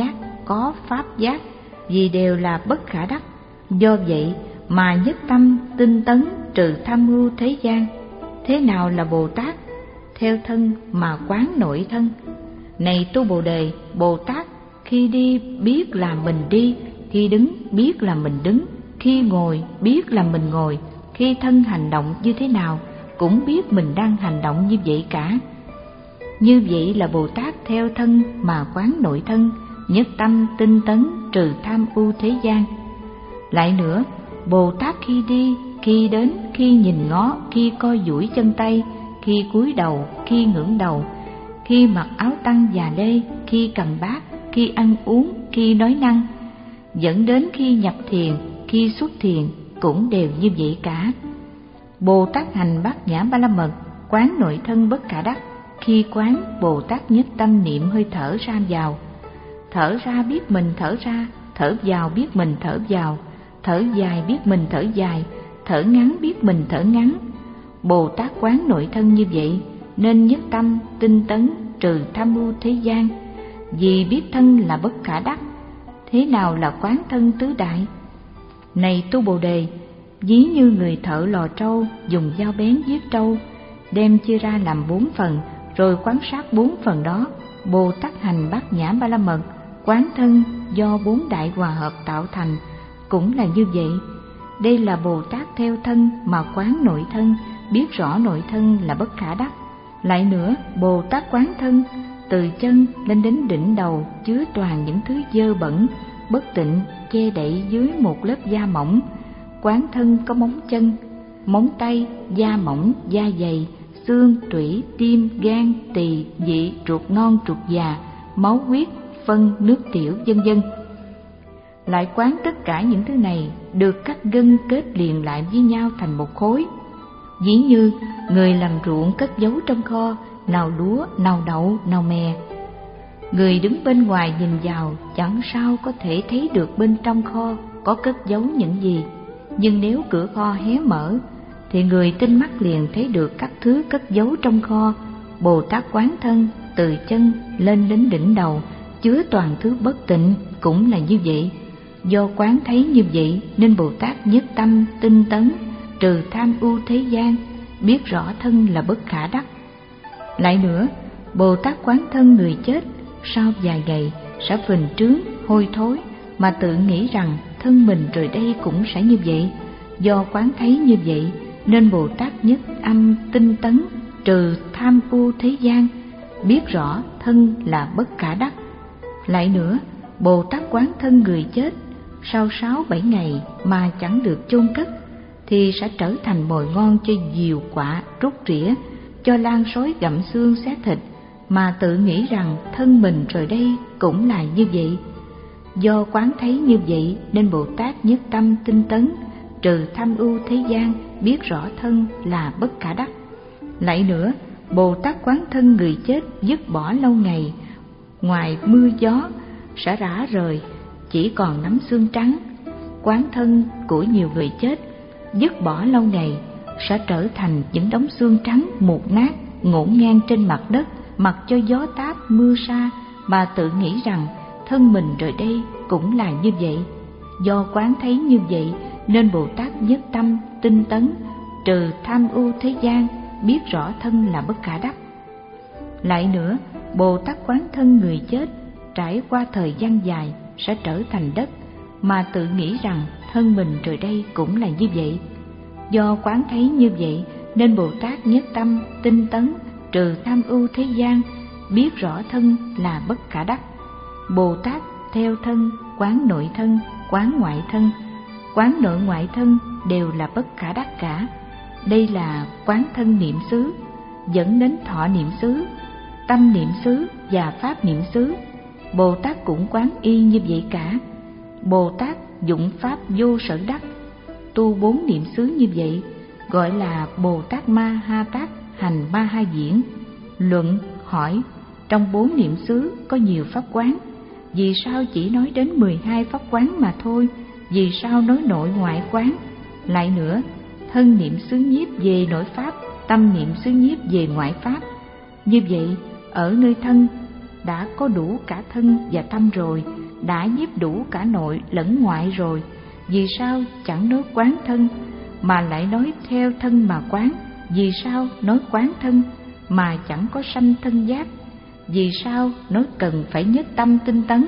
có pháp giác, vì đều là bất khả đắc. Do vậy mà nhất tâm tinh tấn trừ tham ưu thế gian. Thế nào là Bồ Tát? Theo thân mà quán nội thân. Này tu Bồ Đề, Bồ Tát khi đi biết là mình đi, khi đứng biết là mình đứng, khi ngồi biết là mình ngồi, khi thân hành động như thế nào cũng biết mình đang hành động như vậy cả. Như vậy là Bồ Tát theo thân mà quán nội thân, nhất tâm tinh tấn trừ tham ưu thế gian. Lại nữa, Bồ Tát khi đi, khi đến, khi nhìn ngó, khi co duỗi chân tay, khi cúi đầu, khi ngẩng đầu, khi mặc áo tăng già lê, khi cầm bát, khi ăn uống, khi nói năng, dẫn đến khi nhập thiền, khi xuất thiền cũng đều như vậy cả. Bồ Tát hành bát nhã ba la mật, quán nội thân bất khả đắc. Khi quán, Bồ Tát nhất tâm niệm hơi thở ra vào, thở ra biết mình thở ra, thở vào biết mình thở vào, thở dài biết mình thở dài, thở ngắn biết mình thở ngắn. Bồ Tát quán nội thân như vậy nên nhất tâm tinh tấn trừ tham ưu thế gian, vì biết thân là bất khả đắc. Thế nào là quán thân tứ đại? Này tu Bồ Đề, ví như người thợ lò trâu dùng dao bén giết trâu, đem chia ra làm bốn phần, rồi quán sát bốn phần đó. Bồ Tát hành bát nhã ba la mật, quán thân do bốn đại hòa hợp tạo thành cũng là như vậy. Đây là Bồ Tát theo thân mà quán nội thân, biết rõ nội thân là bất khả đắc. Lại nữa, Bồ Tát quán thân từ chân lên đến đỉnh đầu chứa toàn những thứ dơ bẩn, bất tịnh che đậy dưới một lớp da mỏng. Quán thân có móng chân, móng tay, da mỏng, da dày, xương, tủy, tim, gan, tỳ, vị, ruột non, ruột già, máu huyết, phân, nước tiểu, vân vân. Lại quán tất cả những thứ này được các gân kết liền lại với nhau thành một khối. Ví như người làm ruộng cất giấu trong kho, nào lúa, nào đậu, nào mè. Người đứng bên ngoài nhìn vào chẳng sao có thể thấy được bên trong kho có cất giấu những gì. Nhưng nếu cửa kho hé mở thì người tinh mắt liền thấy được các thứ cất giấu trong kho. Bồ Tát quán thân từ chân lên đến đỉnh đầu chứa toàn thứ bất tịnh cũng là như vậy. Do quán thấy như vậy nên Bồ Tát nhất tâm tinh tấn trừ tham ưu thế gian, biết rõ thân là bất khả đắc. Lại nữa, Bồ Tát quán thân người chết sau vài ngày sẽ phình trướng hôi thối, mà tự nghĩ rằng thân mình rồi đây cũng sẽ như vậy. Do quán thấy như vậy nên Bồ Tát nhất âm tinh tấn trừ tham ưu thế gian, biết rõ thân là bất khả đắc. Lại nữa, Bồ Tát quán thân người chết sau sáu bảy ngày mà chẳng được chôn cất thì sẽ trở thành mồi ngon cho diều quạ rút rỉa, cho lan sói gặm xương xé thịt, mà tự nghĩ rằng thân mình rồi đây cũng là như vậy. Do quán thấy như vậy nên Bồ Tát nhất tâm tinh tấn trừ tham ưu thế gian, biết rõ thân là bất khả đắc. Lại nữa, Bồ Tát quán thân người chết dứt bỏ lâu ngày, ngoài mưa gió sẽ rã rời, chỉ còn nắm xương trắng. Quán thân của nhiều người chết dứt bỏ lâu ngày sẽ trở thành những đống xương trắng mục nát ngổn ngang trên mặt đất, mặc cho gió táp mưa sa, mà tự nghĩ rằng thân mình rồi đây cũng là như vậy. Do quán thấy như vậy nên Bồ Tát nhất tâm tinh tấn trừ tham ưu thế gian, biết rõ thân là bất khả đắc. Lại nữa, Bồ Tát quán thân người chết trải qua thời gian dài sẽ trở thành đất, mà tự nghĩ rằng thân mình rồi đây cũng là như vậy. Do quán thấy như vậy nên Bồ Tát nhất tâm tinh tấn trừ tham ưu thế gian, biết rõ thân là bất khả đắc. Bồ Tát theo thân quán nội thân, quán ngoại thân, quán nội ngoại thân đều là bất khả đắc cả. Đây là quán thân niệm xứ, dẫn đến thọ niệm xứ, tâm niệm xứ và pháp niệm xứ. Bồ Tát cũng quán y như vậy cả. Bồ Tát dụng pháp vô sở đắc, tu bốn niệm xứ như vậy, gọi là Bồ Tát Ma Ha Tát hành Ma Ha Diễn. Luận hỏi, trong bốn niệm xứ có nhiều pháp quán, vì sao chỉ nói đến mười hai pháp quán mà thôi? Vì sao nói nội ngoại quán? Lại nữa, thân niệm xứ nhiếp về nội pháp, tâm niệm xứ nhiếp về ngoại pháp. Như vậy, ở nơi thân đã có đủ cả thân và tâm rồi, đã nhiếp đủ cả nội lẫn ngoại rồi, vì sao chẳng nói quán thân mà lại nói theo thân mà quán? Vì sao nói quán thân mà chẳng có sanh thân giác? Vì sao nói cần phải nhất tâm tinh tấn?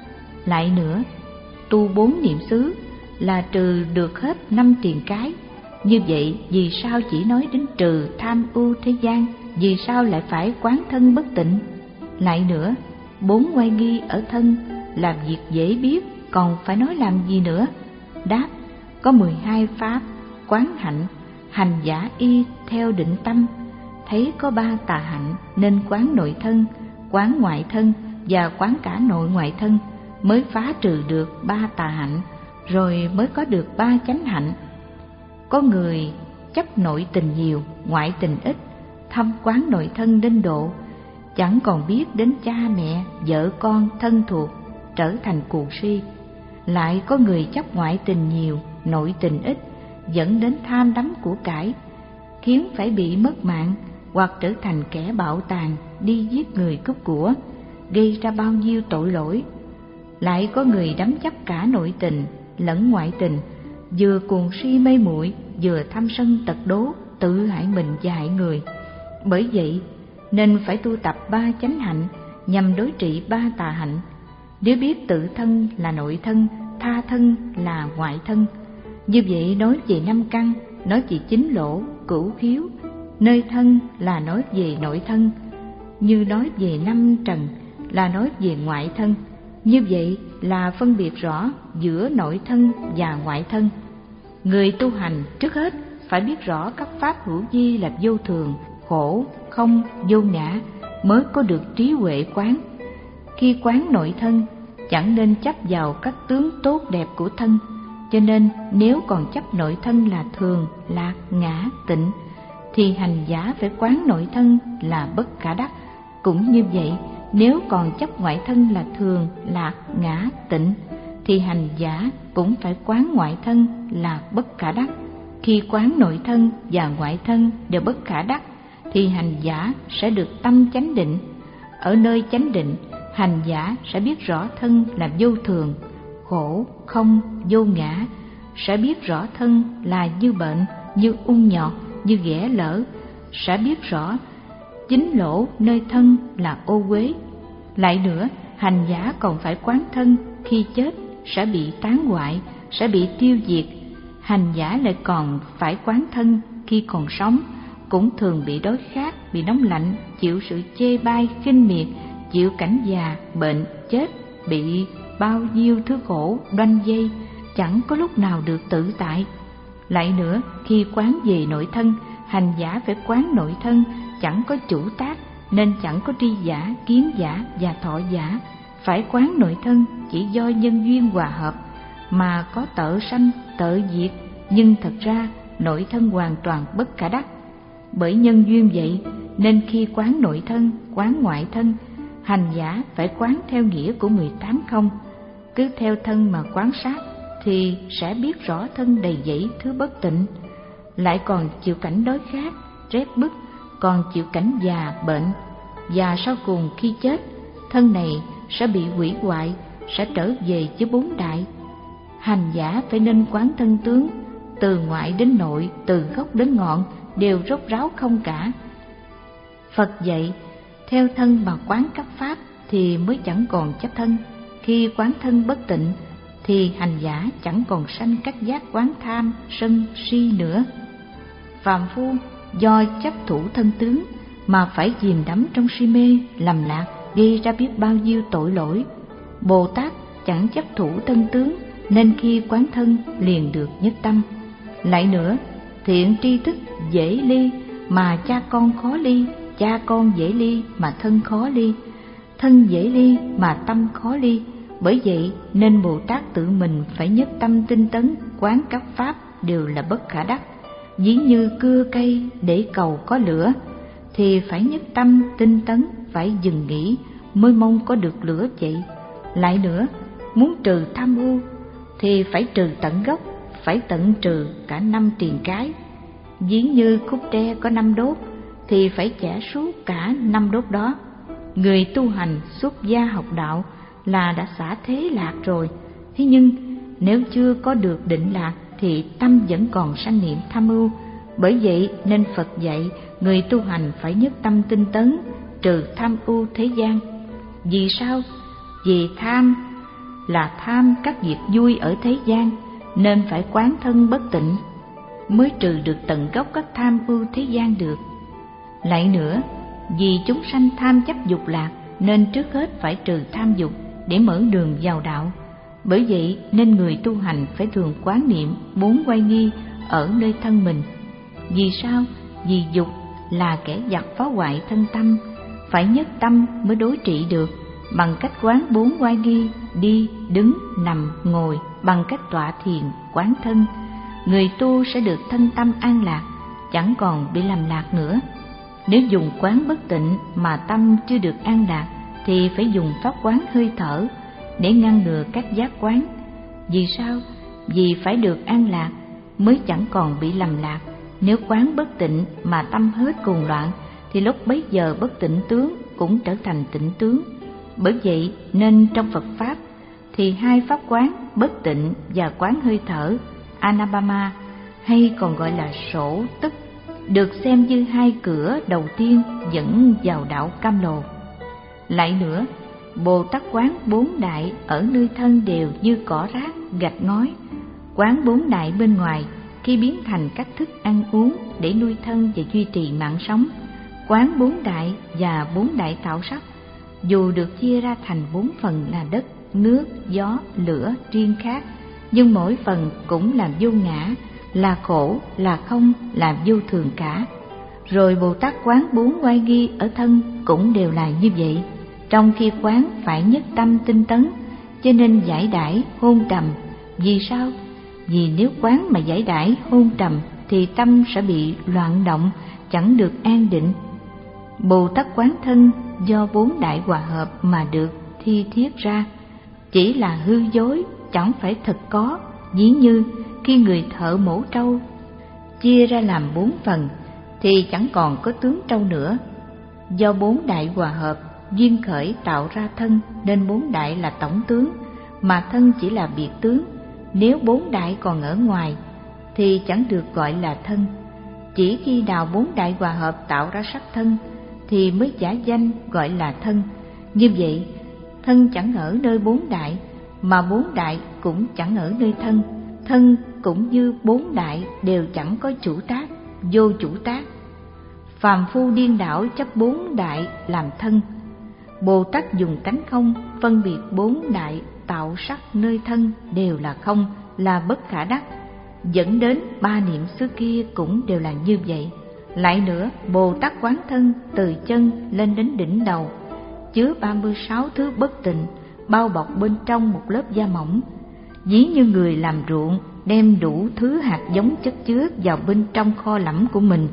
Lại nữa, tu bốn niệm xứ là trừ được hết năm triền cái. Như vậy vì sao chỉ nói đến trừ tham ưu thế gian? Vì sao lại phải quán thân bất tịnh? Lại nữa, bốn oai nghi ở thân là việc dễ biết, còn phải nói làm gì nữa? Đáp, có mười hai pháp quán hạnh, hành giả y theo định tâm, thấy có ba tà hạnh nên quán nội thân, quán ngoại thân và quán cả nội ngoại thân, mới phá trừ được ba tà hạnh, rồi mới có được ba chánh hạnh. Có người chấp nội tình nhiều, ngoại tình ít, thâm quán nội thân đến độ chẳng còn biết đến cha mẹ, vợ con, thân thuộc, trở thành cuồng si. Lại có người chấp ngoại tình nhiều, nội tình ít, dẫn đến tham đắm của cải, khiến phải bị mất mạng, hoặc trở thành kẻ bạo tàn, đi giết người cướp của, gây ra bao nhiêu tội lỗi. Lại có người đắm chấp cả nội tình lẫn ngoại tình, vừa cuồng si mê muội, vừa tham sân tật đố, tự hại mình và hại người. Bởi vậy nên phải tu tập ba chánh hạnh nhằm đối trị ba tà hạnh. Nếu biết tự thân là nội thân, tha thân là ngoại thân, như vậy nói về năm căn, nói về chín lỗ, cửu khiếu, nơi thân là nói về nội thân, như nói về năm trần là nói về ngoại thân. Như vậy là phân biệt rõ giữa nội thân và ngoại thân. Người tu hành trước hết phải biết rõ các pháp hữu vi là vô thường, khổ, không, vô ngã, mới có được trí huệ quán. Khi quán nội thân, chẳng nên chấp vào các tướng tốt đẹp của thân, cho nên nếu còn chấp nội thân là thường, lạc, ngã, tịnh, thì hành giả phải quán nội thân là bất khả đắc. Cũng như vậy, nếu còn chấp ngoại thân là thường, lạc, ngã, tịnh, thì hành giả cũng phải quán ngoại thân là bất khả đắc. Khi quán nội thân và ngoại thân đều bất khả đắc, thì hành giả sẽ được tâm chánh định. Ở nơi chánh định, hành giả sẽ biết rõ thân là vô thường, khổ, không, vô ngã, sẽ biết rõ thân là như bệnh, như ung nhọt, như ghẻ lở, sẽ biết rõ chín lỗ nơi thân là ô uế. Lại nữa, hành giả còn phải quán thân khi chết sẽ bị tán hoại, sẽ bị tiêu diệt. Hành giả lại còn phải quán thân khi còn sống, cũng thường bị đói khát, bị nóng lạnh, chịu sự chê bai, khinh miệt, chịu cảnh già, bệnh, chết, bị bao nhiêu thứ khổ đoanh dây, chẳng có lúc nào được tự tại. Lại nữa, khi quán về nội thân, hành giả phải quán nội thân chẳng có chủ tác, nên chẳng có tri giả, kiến giả và thọ giả. Phải quán nội thân chỉ do nhân duyên hòa hợp mà có tợ sanh, tợ diệt, nhưng thật ra nội thân hoàn toàn bất khả đắc. Bởi nhân duyên vậy nên khi quán nội thân, quán ngoại thân, hành giả phải quán theo nghĩa của mười tám không. Cứ theo thân mà quán sát thì sẽ biết rõ thân đầy dẫy thứ bất tịnh, lại còn chịu cảnh đói khát, rét bức, còn chịu cảnh già, bệnh, và sau cùng khi chết, thân này sẽ bị hủy hoại, sẽ trở về với bốn đại. Hành giả phải nên quán thân tướng, từ ngoại đến nội, từ gốc đến ngọn đều rốt ráo không cả. Phật dạy theo thân mà quán các pháp thì mới chẳng còn chấp thân. Khi quán thân bất tịnh thì hành giả chẳng còn sanh các giác quán tham, sân, si nữa. Phàm phu do chấp thủ thân tướng mà phải chìm đắm trong si mê, lầm lạc, gây ra biết bao nhiêu tội lỗi. Bồ Tát chẳng chấp thủ thân tướng nên khi quán thân liền được nhất tâm. Lại nữa, thiện tri thức dễ ly mà cha con khó ly, cha con dễ ly mà thân khó ly, thân dễ ly mà tâm khó ly. Bởi vậy nên Bồ Tát tự mình phải nhất tâm tinh tấn, quán các pháp đều là bất khả đắc. Ví như cưa cây để cầu có lửa thì phải nhất tâm tinh tấn, phải dừng nghỉ mới mong có được lửa vậy. Lại nữa, muốn trừ tham ưu thì phải trừ tận gốc, phải tận trừ cả năm triền cái. Ví như khúc tre có năm đốt thì phải chẻ suốt cả năm đốt đó. Người tu hành xuất gia học đạo là đã xả thế lạc rồi. Thế nhưng nếu chưa có được định lạc thì tâm vẫn còn sanh niệm tham ưu. Bởi vậy nên Phật dạy người tu hành phải nhất tâm tinh tấn, trừ tham ưu thế gian. Vì sao? Vì tham là tham các việc vui ở thế gian, nên phải quán thân bất tịnh mới trừ được tận gốc các tham ưu thế gian được. Lại nữa, vì chúng sanh tham chấp dục lạc, nên trước hết phải trừ tham dục để mở đường vào đạo. Bởi vậy nên người tu hành phải thường quán niệm bốn oai nghi ở nơi thân mình. Vì sao? Vì dục là kẻ giặc phá hoại thân tâm, phải nhất tâm mới đối trị được, bằng cách quán bốn oai nghi đi, đứng, nằm, ngồi, bằng cách tọa thiền quán thân. Người tu sẽ được thân tâm an lạc, chẳng còn bị lầm lạc nữa. Nếu dùng quán bất tịnh mà tâm chưa được an lạc thì phải dùng pháp quán hơi thở để ngăn ngừa các giác quán. Vì sao? Vì phải được an lạc mới chẳng còn bị lầm lạc. Nếu quán bất tịnh mà tâm hết cuồng loạn thì lúc bấy giờ bất tịnh tướng cũng trở thành tịnh tướng. Bởi vậy nên trong Phật Pháp thì hai pháp quán bất tịnh và quán hơi thở Anapama, hay còn gọi là sổ tức, được xem như hai cửa đầu tiên dẫn vào đạo Cam Lồ. Lại nữa, Bồ Tát quán bốn đại ở nơi thân đều như cỏ rác, gạch ngói. Quán bốn đại bên ngoài khi biến thành các thức ăn uống để nuôi thân và duy trì mạng sống. Quán bốn đại và bốn đại tạo sắc, dù được chia ra thành bốn phần là đất, nước, gió, lửa riêng khác, nhưng mỗi phần cũng là vô ngã, là khổ, là không, là vô thường cả. Rồi Bồ Tát quán bốn oai nghi ở thân cũng đều là như vậy. Trong khi quán phải nhất tâm tinh tấn, cho nên giải đãi hôn trầm. Vì sao? Vì nếu quán mà giải đãi hôn trầm thì tâm sẽ bị loạn động, chẳng được an định. Bồ Tát quán thân do bốn đại hòa hợp mà được thi thiết ra, chỉ là hư dối, chẳng phải thật có. Ví như khi người thợ mổ trâu chia ra làm bốn phần thì chẳng còn có tướng trâu nữa. Do bốn đại hòa hợp duyên khởi tạo ra thân, nên bốn đại là tổng tướng, mà thân chỉ là biệt tướng. Nếu bốn đại còn ở ngoài thì chẳng được gọi là thân. Chỉ khi nào bốn đại hòa hợp tạo ra sắc thân thì mới giả danh gọi là thân. Như vậy, thân chẳng ở nơi bốn đại, mà bốn đại cũng chẳng ở nơi thân. Thân cũng như bốn đại đều chẳng có chủ tác, vô chủ tác. Phàm phu điên đảo chấp bốn đại làm thân. Bồ Tát dùng tánh không phân biệt bốn đại tạo sắc nơi thân đều là không, là bất khả đắc, dẫn đến ba niệm xứ kia cũng đều là như vậy. Lại nữa, Bồ Tát quán thân từ chân lên đến đỉnh đầu, chứa ba mươi sáu thứ bất tịnh, bao bọc bên trong một lớp da mỏng. Ví như người làm ruộng đem đủ thứ hạt giống chất chứa vào bên trong kho lẫm của mình.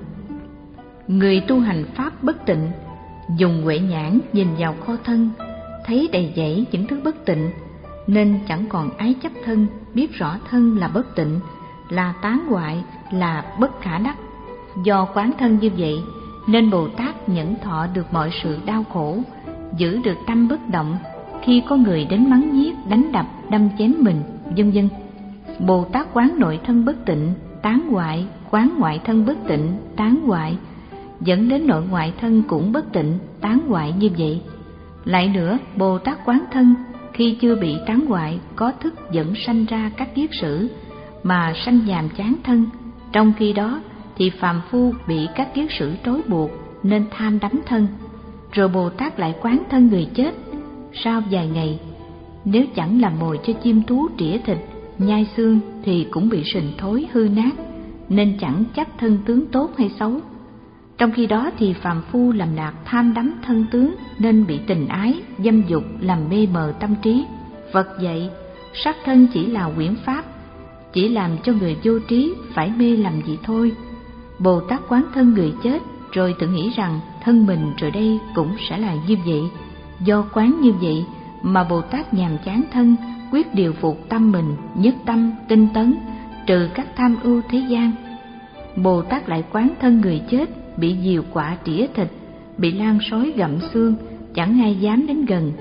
Người tu hành pháp bất tịnh dùng huệ nhãn nhìn vào kho thân, thấy đầy dẫy những thứ bất tịnh, nên chẳng còn ái chấp thân, biết rõ thân là bất tịnh, là tán hoại, là bất khả đắc. Do quán thân như vậy nên Bồ Tát nhẫn thọ được mọi sự đau khổ, giữ được tâm bất động khi có người đến mắng nhiếc, đánh đập, đâm chém mình, vân vân. Bồ Tát quán nội thân bất tịnh, tán hoại, quán ngoại thân bất tịnh, tán hoại, dẫn đến nội ngoại thân cũng bất tịnh, tán hoại như vậy. Lại nữa, Bồ Tát quán thân khi chưa bị tán hoại có thức dẫn sanh ra các kiết sử mà sanh nhàm chán thân. Trong khi đó thì phàm phu bị các kiết sử trói buộc nên tham đắm thân. Rồi Bồ Tát lại quán thân người chết. Sau vài ngày, nếu chẳng làm mồi cho chim thú trĩa thịt, nhai xương thì cũng bị sình thối hư nát, nên chẳng chắc thân tướng tốt hay xấu. Trong khi đó thì phàm phu làm lạc tham đắm thân tướng nên bị tình ái, dâm dục làm mê mờ tâm trí. Phật dạy sắc thân chỉ là huyễn pháp, chỉ làm cho người vô trí phải mê lầm vậy thôi. Bồ Tát quán thân người chết rồi tự nghĩ rằng thân mình rồi đây cũng sẽ là như vậy. Do quán như vậy mà Bồ Tát nhàm chán thân, quyết điều phục tâm mình, nhất tâm tinh tấn, trừ các tham ưu thế gian. Bồ Tát lại quán thân người chết bị diều quạ trĩa thịt, bị lang sói gặm xương, chẳng ai dám đến gần.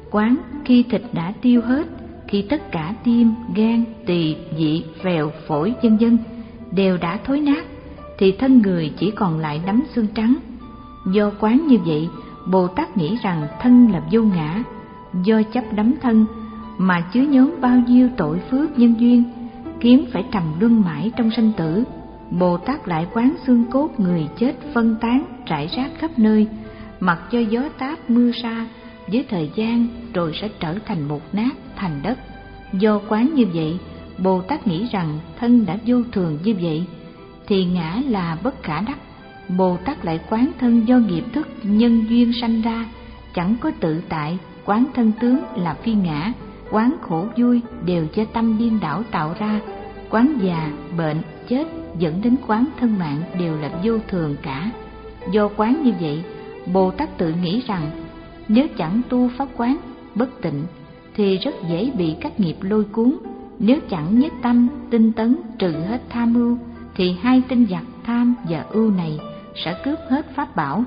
Quán khi thịt đã tiêu hết, khi tất cả tim, gan, tỳ, vị, phèo, phổi vân vân đều đã thối nát, thì thân người chỉ còn lại nắm xương trắng. Do quán như vậy, Bồ Tát nghĩ rằng thân là vô ngã, do chấp đắm thân mà chứa nhóm bao nhiêu tội phước nhân duyên, khiến phải trầm luân mãi trong sanh tử. Bồ Tát lại quán xương cốt người chết phân tán rải rác khắp nơi, mặc cho gió táp mưa sa, với thời gian rồi sẽ trở thành mục nát thành đất. Do quán như vậy, Bồ Tát nghĩ rằng thân đã vô thường như vậy, thì ngã là bất khả đắc. Bồ Tát lại quán thân do nghiệp thức nhân duyên sanh ra, chẳng có tự tại, quán thân tướng là phi ngã, quán khổ vui đều do tâm điên đảo tạo ra, quán già, bệnh, chết dẫn đến quán thân mạng đều là vô thường cả. Do quán như vậy, Bồ Tát tự nghĩ rằng nếu chẳng tu pháp quán bất tịnh thì rất dễ bị các nghiệp lôi cuốn. Nếu chẳng nhất tâm tinh tấn trừ hết tham ưu, thì hai tinh giặc tham và ưu này sẽ cướp hết pháp bảo.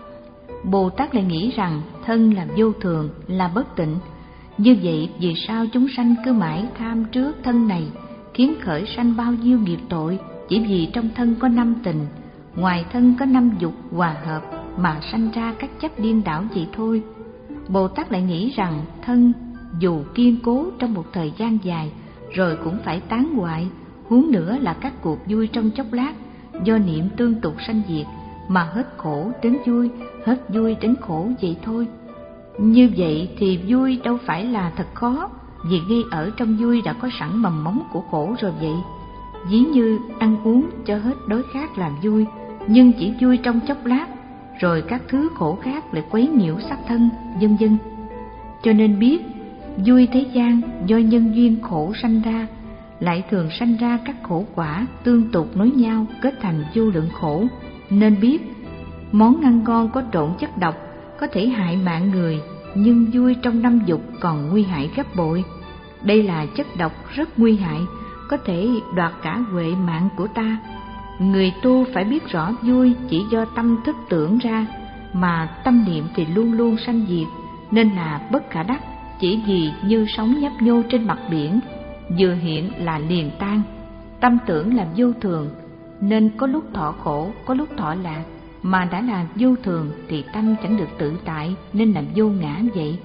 Bồ Tát lại nghĩ rằng thân là vô thường, là bất tịnh. Như vậy vì sao chúng sanh cứ mãi tham trước thân này, khiến khởi sanh bao nhiêu nghiệp tội, chỉ vì trong thân có năm tình, ngoài thân có năm dục hòa hợp mà sanh ra các chấp điên đảo vậy thôi. Bồ Tát lại nghĩ rằng thân dù kiên cố trong một thời gian dài rồi cũng phải tán hoại, huống nữa là các cuộc vui trong chốc lát, do niệm tương tục sanh diệt mà hết khổ đến vui, hết vui đến khổ vậy thôi. Như vậy thì vui đâu phải là thật khó, vì ngay ở trong vui đã có sẵn mầm móng của khổ rồi vậy. Ví như ăn uống cho hết đói khát làm vui, nhưng chỉ vui trong chốc lát, rồi các thứ khổ khác lại quấy nhiễu xác thân, vân vân. Cho nên biết vui thế gian do nhân duyên khổ sanh ra, lại thường sanh ra các khổ quả tương tục nối nhau kết thành vô lượng khổ. Nên biết món ăn ngon có trộn chất độc có thể hại mạng người, nhưng vui trong năm dục còn nguy hại gấp bội. Đây là chất độc rất nguy hại, có thể đoạt cả huệ mạng của ta. Người tu phải biết rõ vui chỉ do tâm thức tưởng ra, mà tâm niệm thì luôn luôn sanh diệt, nên là bất khả đắc. Chỉ vì như sóng nhấp nhô trên mặt biển, vừa hiện là liền tan. Tâm tưởng là vô thường, nên có lúc thọ khổ, có lúc thọ lạc, mà đã là vô thường thì tâm chẳng được tự tại, nên là vô ngã vậy.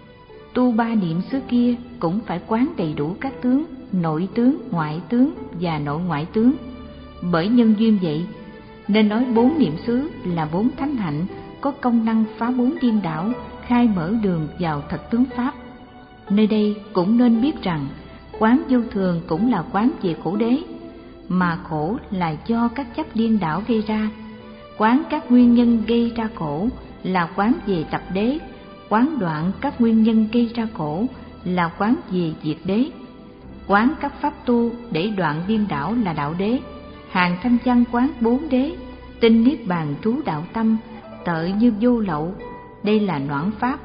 Tu ba niệm xứ kia cũng phải quán đầy đủ các tướng, nội tướng, ngoại tướng và nội ngoại tướng. Bởi nhân duyên vậy nên nói bốn niệm xứ là bốn thánh hạnh, có công năng phá bốn điên đảo, khai mở đường vào thật tướng pháp. Nơi đây cũng nên biết rằng quán vô thường cũng là quán về khổ đế, mà khổ là do các chấp điên đảo gây ra. Quán các nguyên nhân gây ra khổ là quán về tập đế, quán đoạn các nguyên nhân gây ra khổ là quán về diệt đế. Quán các pháp tu để đoạn điên đảo là đạo đế. Hàng thanh văn quán bốn đế, tinh niết bàn trú đạo tâm, tợ như vô lậu, đây là noãn pháp.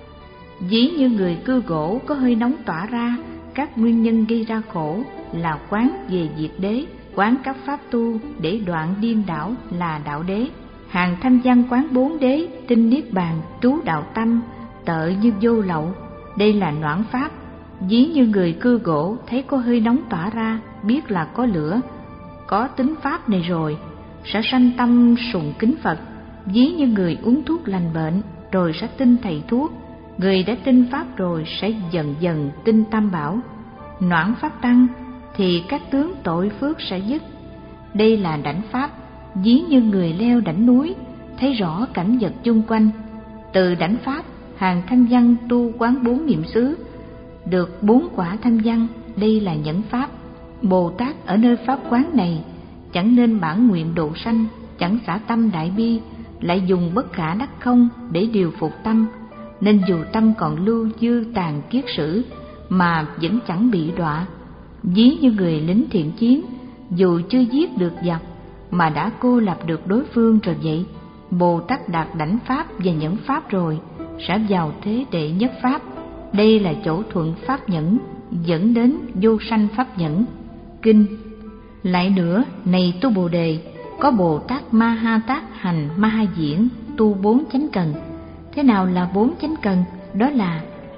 Ví như người cưa gỗ có hơi nóng tỏa ra, các nguyên nhân gây ra khổ là quán về diệt đế. Quán các pháp tu để đoạn điên đảo là đạo đế. Hàng thanh văn quán bốn đế, tinh niết bàn trú đạo tâm, tợ như vô lậu, đây là noãn pháp. Ví như người cưa gỗ thấy có hơi nóng tỏa ra, biết là có lửa, có tính pháp này rồi, sẽ sanh tâm sùng kính Phật. Ví như người uống thuốc lành bệnh rồi sẽ tin thầy thuốc, người đã tin pháp rồi sẽ dần dần tin tam bảo. Noãn pháp tăng thì các tướng tội phước sẽ dứt, đây là đảnh pháp. Ví như người leo đỉnh núi thấy rõ cảnh vật chung quanh, từ đảnh pháp hàng thanh văn tu quán bốn niệm xứ được bốn quả thanh văn, đây là nhẫn pháp. Bồ Tát ở nơi pháp quán này chẳng nên bản nguyện độ sanh, chẳng xả tâm đại bi, lại dùng bất khả đắc không để điều phục tâm, nên dù tâm còn lưu dư tàn kiết sử mà vẫn chẳng bị đọa. Ví như người lính thiện chiến, dù chưa giết được giặc mà đã cô lập được đối phương rồi vậy. Bồ Tát đạt đảnh pháp và nhẫn pháp rồi sẽ vào thế đệ nhất pháp, đây là chỗ thuận pháp nhẫn, dẫn đến vô sanh pháp nhẫn. Kinh. Lại nữa, này tu Bồ Đề, có Bồ Tát Ma Ha Tát hành Ma Ha Diễn tu bốn chánh cần. Thế nào là bốn chánh cần? Đó là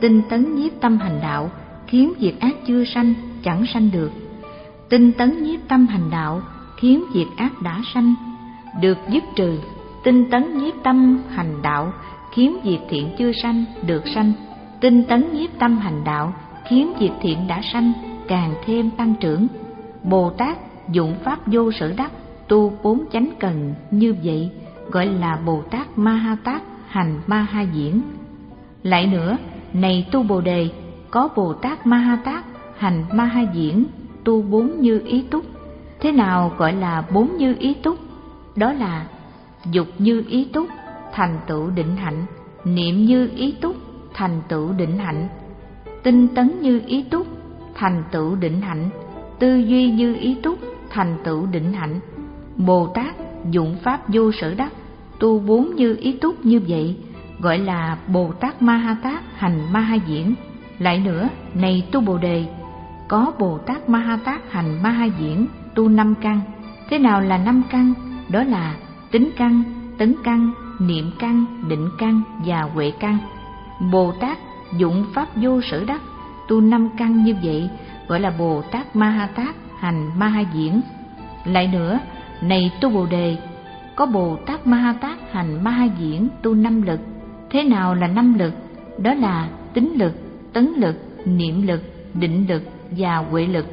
tinh tấn nhiếp tâm hành đạo, khiến việc ác chưa sanh, chẳng sanh được. Tinh tấn nhiếp tâm hành đạo, khiến việc ác đã sanh, được dứt trừ. Tinh tấn nhiếp tâm hành đạo, khiến việc thiện chưa sanh, được sanh. Tinh tấn nhiếp tâm hành đạo, khiến việc thiện đã sanh, càng thêm tăng trưởng. Bồ Tát dụng pháp vô sở đắc, tu bốn chánh cần như vậy, gọi là Bồ Tát Ma Ha Tát hành Ma Ha Diễn. Lại nữa, này tu Bồ Đề, có Bồ Tát Ma Ha Tát hành Ma Ha Diễn, tu bốn như ý túc. Thế nào gọi là bốn như ý túc? Đó là dục như ý túc, thành tựu định hạnh; niệm như ý túc, thành tựu định hạnh; tinh tấn như ý túc, thành tựu định hạnh; tư duy như ý túc, thành tựu định hạnh. Bồ Tát dụng pháp vô sở đắc, tu bốn như ý túc như vậy, gọi là Bồ Tát Ma Ha Tát hành Ma Ha Diễn. Lại nữa, này tu Bồ Đề, có Bồ Tát Ma Ha Tát hành Ma Ha Diễn, tu năm căn. Thế nào là năm căn? Đó là tính căn, tấn căn, niệm căn, định căn và huệ căn. Bồ Tát dụng pháp vô sở đắc, tu năm căn như vậy, gọi là Bồ Tát Ma Ha Tát hành Ma Ha Diễn. Lại nữa, này tu Bồ Đề, có Bồ Tát Ma Ha Tát hành Ma Ha Diễn, tu năm lực. Thế nào là năm lực? Đó là tính lực, tấn lực, niệm lực, định lực và huệ lực.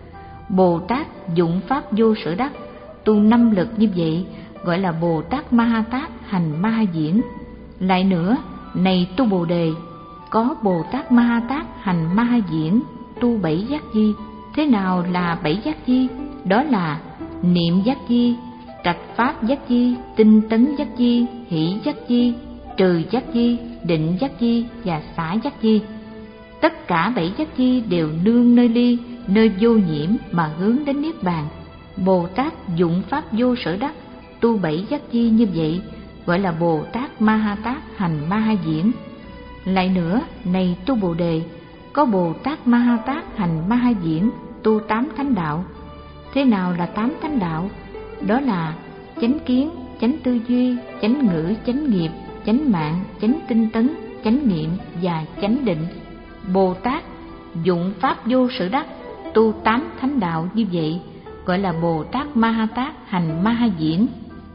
Bồ Tát dụng pháp vô sở đắc, tu năm lực như vậy, gọi là Bồ Tát Ma Ha Tát hành Ma Ha Diễn. Lại nữa, này tu Bồ Đề, có Bồ Tát Ma Ha Tát hành Ma Ha Diễn, tu bảy giác di. Thế nào là bảy giác di? Đó là niệm giác di, trạch pháp giác di, tinh tấn giác di, hỷ giác di, trừ giác di, định giác di và xả giác di. Tất cả bảy giác di đều nương nơi ly, nơi vô nhiễm mà hướng đến niết bàn. Bồ Tát dụng pháp vô sở đắc, tu bảy giác di như vậy, gọi là Bồ Tát Ma Ha Tát hành Ma Ha Diễn. Lại nữa, này tu Bồ Đề, có Bồ Tát Ma Ha Tát hành Ma Ha Diễn, tu tám thánh đạo. Thế nào là tám thánh đạo? Đó là chánh kiến, chánh tư duy, chánh ngữ, chánh nghiệp, chánh mạng, chánh tinh tấn, chánh niệm và chánh định. Bồ Tát dụng pháp vô sở đắc, tu tám thánh đạo như vậy, gọi là Bồ Tát Ma Ha Tát hành Ma Ha Diễn.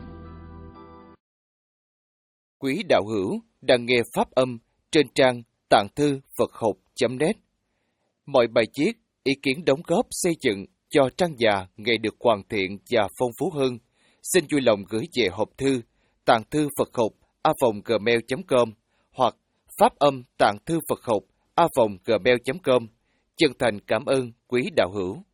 Quý đạo hữu đang nghe pháp âm trên trang tạng thư Phật học chấm net. Mọi bài viết, ý kiến đóng góp xây dựng cho trang già ngày được hoàn thiện và phong phú hơn, xin vui lòng gửi về hộp thư tạng thư Phật học a vòng gmail chấm com hoặc pháp âm tạng thư Phật học a vòng gmail chấm com. Chân thành cảm ơn quý đạo hữu.